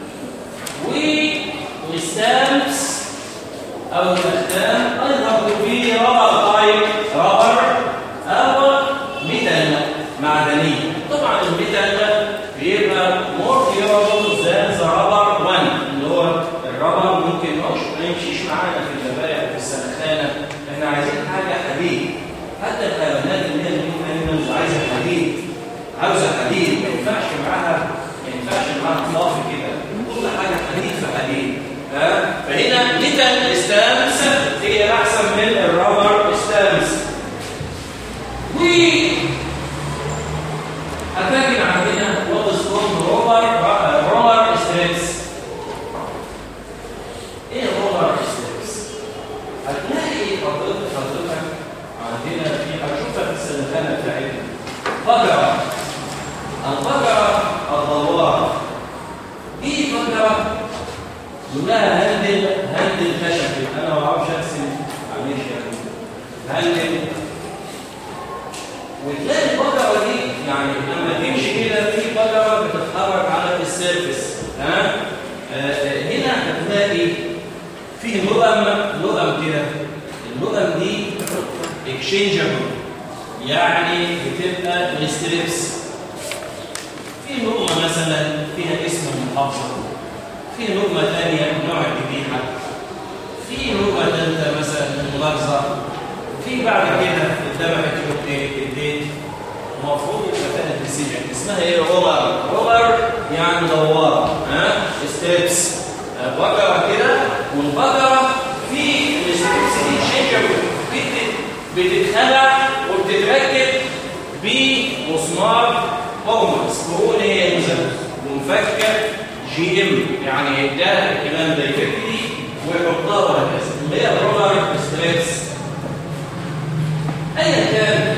والستامبس او الاختام ايضا في رابر تايب رابر او ميتال معدني. طبعا الميتال بيبقى مور ديورابل ذان ذا رابر واحد اللي هو الرابر ممكن ما يمشيش معانا في الزبايا وفي السلخانه. احنا عايزين حاجه حديد، حتى الحيوانات اللي هي الانيمالز عايزه حديد عاوزه حديد ما ينفعش معاها ما ينفعش معاها فضاف كده، كل حاجه حديد في حديد. ها فهنا ميتال ستامس هي احسن من الرابر ستامس. و هتجد عندنا وات از كولد روبر روبر ستريبس. ايه روبر ستريبس؟ هتلاقي حضرتك حضرتك عندنا في هتشوفها في السلخانه بتاعتنا بقره البقره الدوار دي بقره لها هندل هندل خشبي. انا ما بعرفش ارسم معلش يعني هندل، وتلاقي البقره دي يعني لما تمشي كده في بقره بتتحرك على السيرفس. ها آه هنا هتلاقي فيه لؤم لؤم كده. اللؤم دي اكشينجبل يعني بتبقى الستريبس. في لؤمه مثلا فيها اسم المحافظه، في لقمة ثانية نوع الذبيحة، في لقمة ثالثة مثلا مغرزة، في بعد كده اتذبحت الديت المفروض يبقى فيها الديسيجن اسمها ايه؟ روبر. روبر يعني دوار. ها ستريبس بقرة كده، والبقرة في الستريبس دي شيكابل بتتخلع وبتتركب بمسمار قومة سكرون هي منفكة جي ام، يعني ده الكلام ده يكفي ويحطها وهكذا اللي هي الروبر ستريبس. ايا كان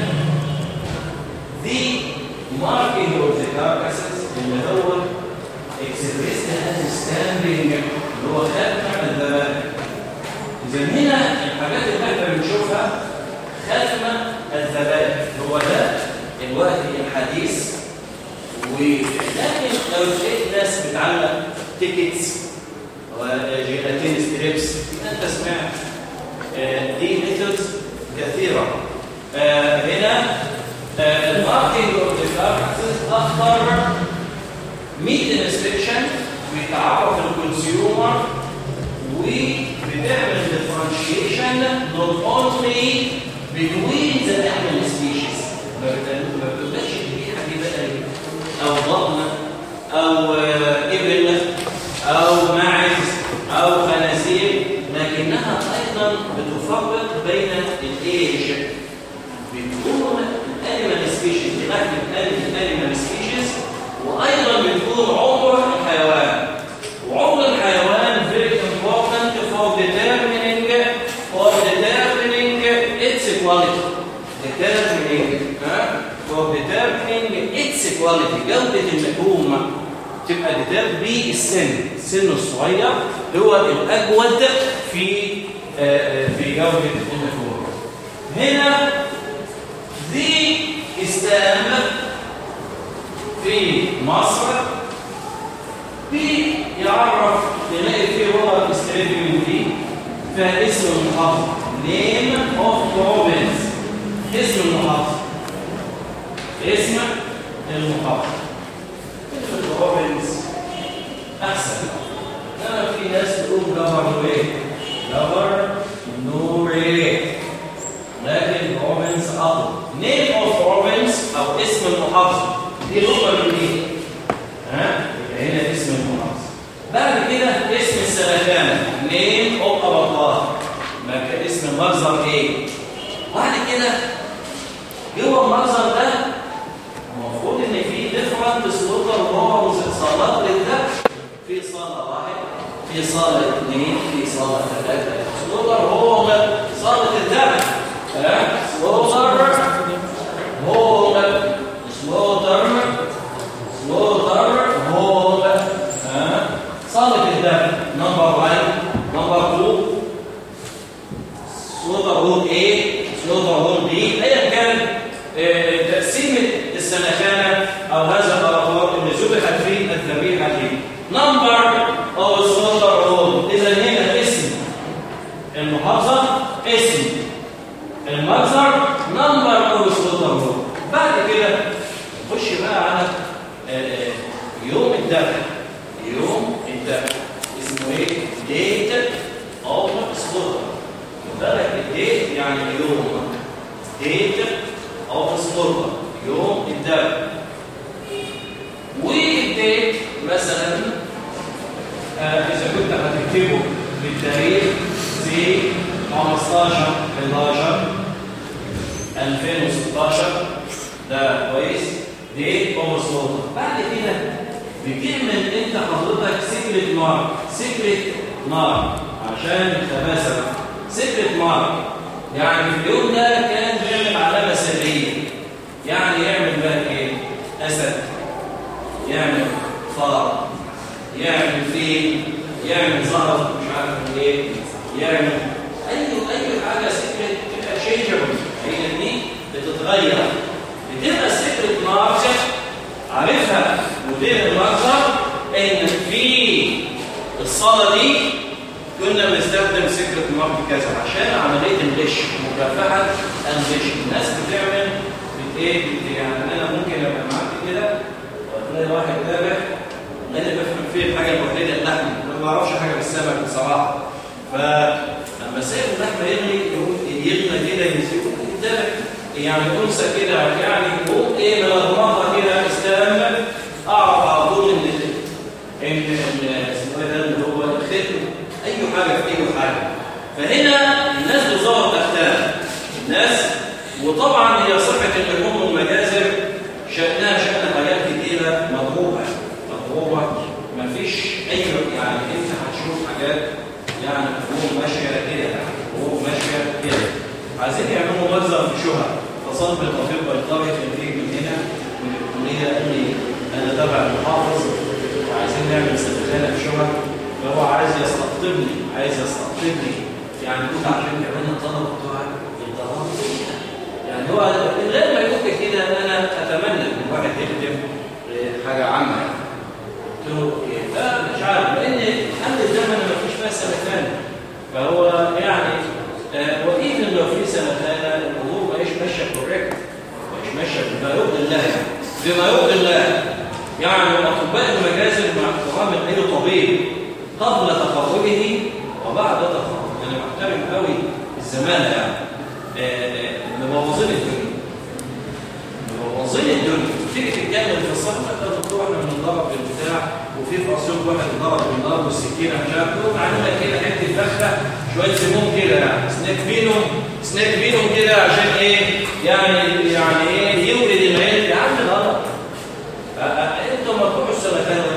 دي ماركينج اوف ذا كاركاسز اللي هو اكسبريس ستاندنج اللي هو ختم الذبائح. اذا هنا الحاجات اللي احنا بنشوفها ختم الذبائح هو ده الوقت الحديث. ولكن لو لقيت ناس بتعلق تيكتس وجيلاتين ستريبس انت سمعت دي ميثودز كثيره. هنا الماركينج اوف ذا كاركاسز اخطر ميت انسبكشن بيتعرف الكونسيومر وبتعمل ديفرنشيشن نوت اونلي بتوين ذا انيمال سبيشيز. ما بتقولش الذبيحه دي بقى أو ضأن أو إبل أو ماعز أو خنازير، لكنها أيضا بتفرق بين الإيج بتكون الأنيمال سبيشيز لغاية الأنيمال سبيشيز يكون عمر الحيوان. وعمر الحيوان very important for determining for determining its quality. determining ها for determining its quality. جودة اللحوم تبقى determined بالسن، السن الصغير هو الأجود في في جودة اللحوم. هنا ذي استعمل في مصر بيعرف نلاقي فيه هو استريبيون دي فاسم المحافظة name of province، اسم المحافظة اسم المحافظة اسم البروفنس أحسن. أنا في ناس تقول جبرنوريه جبرنوريه لكن بروفنس أفضل. name of province أو اسم المحافظة دي لغة من ايه؟ ها؟ هنا اسم المحافظة. بعد كده اسم السلكانة name of أبطال، ما اسم المجزر ايه؟ بعد كده جوه المجزر ده المفروض ان في different slaughter laws صالات للذبح. في صالة واحد، في صالة اثنين، في صالة ثلاثة. slaughter هو صالة الذبح. ها؟ slaughter هو slaughter slaughter هو ها صالة الذبح. نمبر واحد، نمبر اثنين slaughter هول A، slaughter هول B، ايا كان تقسيمة السنخانة أو هذا الأرقام اللي ذبحت في الذبيحة دي. نمبر أو slaughter هول. إذا هنا اسم المحافظة، اسم المجزر، نمبر أو slaughter هول. بعد كده نخش بقى على يوم الذبح. يوم الذبح اسمه ايه؟ ديت أو slaughter. بالك الديت يعني يوم، ديت أو slaughter يوم الذبح. والديت مثلا آه إذا كنت هتكتبه بالتاريخ زي خمستاشر حداشر ألفين وستاشر ده كويس. ديت أو slaughter. بعد كده بتعمل انت حضرتك سيكريت مارك، سيكريت مارك عشان تتماسك. سيكريت مارك يعني في اليوم ده كان بيعمل علامة سرية، يعني يعمل بقى ايه؟ أسد، يعمل فار، يعمل فيل، يعمل زهر مش عارف ايه، يعمل أي أي حاجة سيكريت تبقى تشينجبل، هي دي بتتغير. بتبقى السيكريت مارك عارفها مدير المجزر ان في الصالة دي كنا بنستخدم سيكريت مارك كذا عشان عملية الغش، مكافحة الغش. الناس بتعمل بت ايه يعني انا ممكن ابقى معاك كده وتلاقي واحد تابع انا بفهم فيه الحاجة الوحيدة اللحم، ما بعرفش حاجة بالسمك بصراحة. فلما سيب اللحمة يغلي يغلى كده ينزل تابع يعني انثى كده يعني يقوم ايه من المرة كده استلم اعرف على طول ان ان اسمه ده اللي هو الختم اي حاجه في اي حاجه. فهنا الناس بتظهر تختلف الناس. وطبعا هي صحه اللحوم والمجازر شانها شان حاجات كتيره مضروبه مضروبه ما فيش اي يعني انت هتشوف حاجات يعني امور ماشيه كده امور ماشيه كده. عايزين يعملوا مجزر في شهر فصل بالطبيب الطبي كان فيه من هنا من الكليه قال لي انا تبع المحافظ وعايزين نعمل سلسله في شهر، فهو عايز يستقطبني عايز يستقطبني يعني كنت عشان كمان الطلبه بتوع الطلبه يعني هو من غير ما يقول كده انا اتمنى ان الواحد يخدم حاجه عامه. قلت له لا مش عارف لان حل الزمن ما فيش فيها سنه ثانيه، فهو يعني آه وايفن لو في سنه ثانيه الامور ما هيش ماشيه كوريكت، مش ماشيه بما يرضي الله يعني بما يرضي الله. يعني اطباء المجازر مع احترام اي طبيب قبل تخرجه وبعد تخرجه انا محترم قوي الزمانه يعني مبوظين الدنيا مبوظين الدنيا. تيجي تتكلم في الصف انت دكتور احنا بنضرب بالبتاع وفي فاصول واحد اتضرب بالنار والسكينه مش عارف تقوم عاملها كده حته فخه شويه سموم كده يعني سنيك فينوم سنيك فينوم كده عشان ايه يعني يعني ايه يولد الميت يا عم غلط. انتوا ما تروحوا السنتين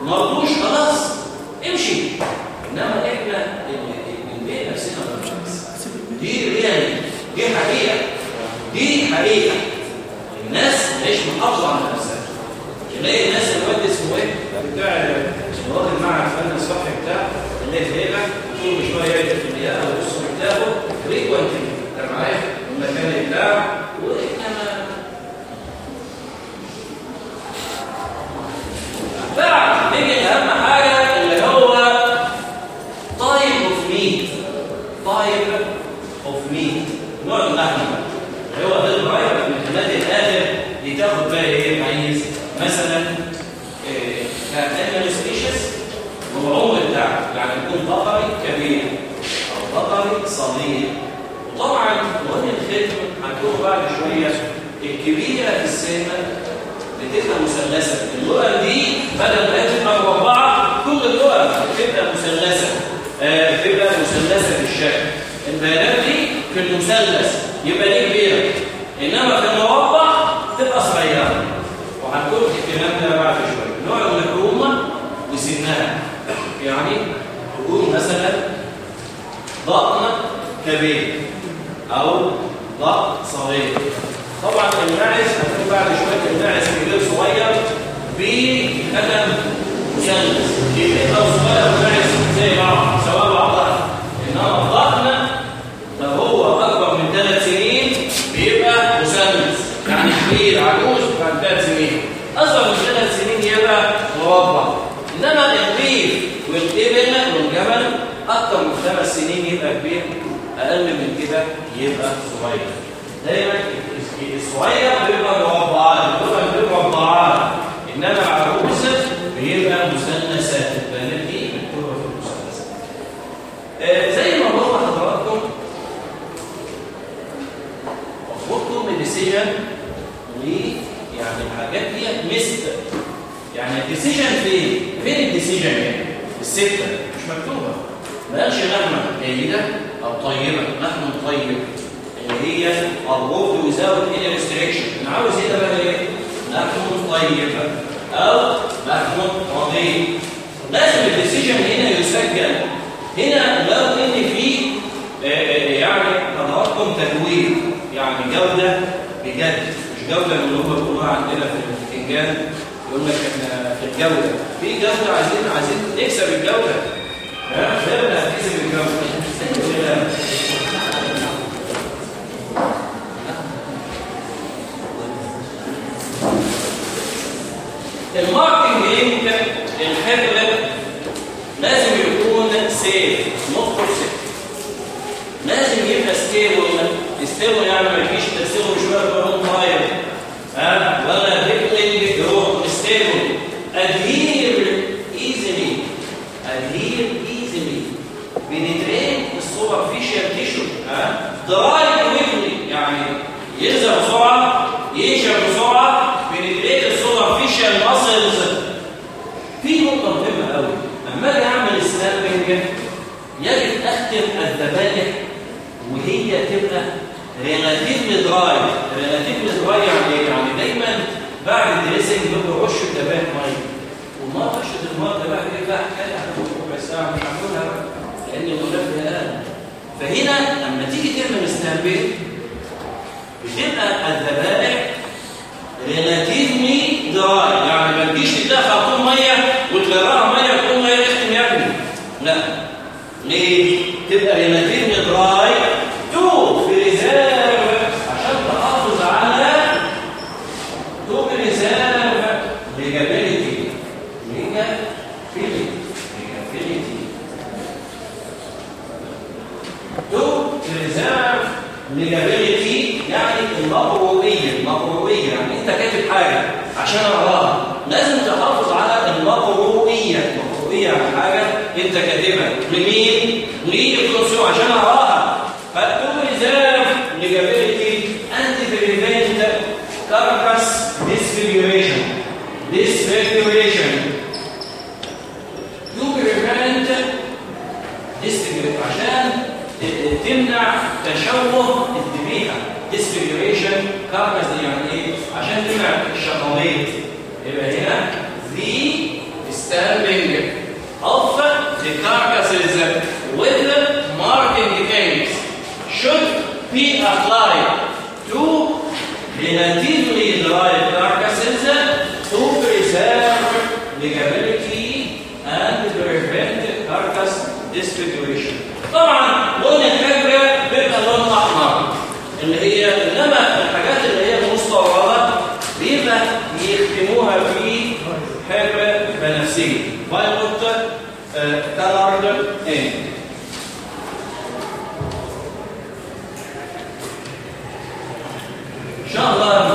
ما رضوش خلاص امشي. انما احنا بنبيع نفسنا بالعكس. دي ريال، دي حقيقه، دي حقيقه. الناس مش محافظه على نفسها. تلاقي الناس الواد اسمه ايه بتاع الواد المعهد الفني الصحي بتاعه اللي في هيبه كل شويه يكتب في الياقه ويبص في كتابه فريكوينتلي انت معايا المكان بتاعه. وانما بعد نيجي اهم حاجه اللي هو تايب اوف ميت. تايب اوف ميت نوع اللحمه اللي هو ده الرايب من خلال القادر لتاخد بقى ايه عايز مثلا كانيمال سبيشيز والعمر بتاعه يعني يكون بقري كبير او بقري صغير. وطبعا مهم الختم هنكون بعد شويه الكبيره في السن بتبقى مثلثه. اللؤم دي بدل ما تبقى مربعه كل اللؤم بتبقى مثلثه آه بتبقى مثلثه في الشكل. البيانات دي في المثلث يبقى دي كبيره انما في المربع تبقى صغيره. وهنكون الكلام ده بعد شويه. نوع اللحوم وسنها يعني تكون مثلا ضأن كبير او ضأن صغير. طبعا الماعز هنكون بعد شويه الماعز كبير صغير بقدم مثلث كبير او صغير والماعز زي بعض سواء بعضها. انما الضأن لو هو اكبر من ثلاث سنين بيبقى مثلث يعني كبير عجوز بعد ثلاث سنين. اصغر من ثلاث سنين يبقى مربع. انما البيف والابل والجمل اكثر من خمس سنين يبقى كبير اقل من كده يبقى صغير. دايما الصغير بيبقى مربعات اللغه بيبقى مربعات انما العروس بيبقى مثلثات. البنات دي بتكون في المثلثات آه زي ما بقول لحضراتكم المفروض من ديسيجن يعني الحاجات دي مست يعني الديسيجن فين؟ فين الديسيجن يعني؟ الستة مش مكتوبة. ما قالش لحمة جيدة أو طيبة، لحم طيب اللي هي الروب وزاوت إلى ريستريكشن. أنا عاوز هنا بقى إيه؟ لحم طيبة أو لحم رضيع. لازم الديسيجن هنا يسجل. هنا لو إن في يعني حضراتكم تدوير يعني جودة بجد مش جودة اللي هم بيقولوها عندنا في الفنجان يقول لك احنا في الجودة في جودة عايزين عايزين نكسب الجودة. ها غيرنا هتكسب الجودة. الماركتنج الحبل لازم يكون سيف نوت توكسيك. لازم يبقى ستيبل. ستيبل يعني ما يجيش تسيبه شويه بقى طاير ها ولا ريبلينج جروث. ستيبل ادهير ايزلي ادهير ايزلي بنترين السوبرفيشال تيشو ها دراي كويكلي يعني يلزق بسرعه ينشف بسرعه بنترين السوبرفيشال ماسلز. في نقطه مهمه قوي لما اجي اعمل سنابنج يجب اختم الذبائح وهي تبقى ريلاتيفلي دراي. ريلاتيفلي دراي يعني ايه؟ يعني دايما بعد الدريسنج بيبقى رش الذبائح ميه. وما رشه الميه الذبائح دي بقى حكايه هتاخد ربع ساعه مش هعملها لان المدرب قال. فهنا لما تيجي تعمل ستامبينج بتبقى الذبائح ريلاتيفلي دراي يعني ما تجيش تدخل طول ميه وتغرقها ميه تقول ميه اختم يا ابني. لا ليه؟ تبقى ريلاتيفلي دراي تو بريزيرف عشان تحافظ على تو بريزيرف ليجابيليتي ليجابيليتي ليجابيليتي تو بريزيرف ليجابيليتي يعني المقروئيه. المقروئيه يعني انت كاتب حاجه عشان اقراها لازم تحافظ على المقروئيه. المقروئيه يعني حاجه انت كاتبها لمين؟ للكونسيوم عشان اقراها. فتو بريزيرف ليجابيليتي اند بريفنت كاركاس ديسفيجوريشن. ديسفيجوريشن تو بريفنت ديسفيجوريشن عشان تمنع تشوه الذبيحه. ديسفيجوريشن كاركاس دي يعني ايه؟ عشان تمنع الشقاويط. يبقى هنا ذي stamping of the carcasses with marking case should be applied to the natively derived carcasses to preserve ligability and prevent carcass disfiguration. طبعا لون الفجرة بيبقى لون احمر اللي هي، انما الحاجات اللي هي مستوردة بيبقى يختموها في حبر بنفسجي violet colored ink. ان شاء الله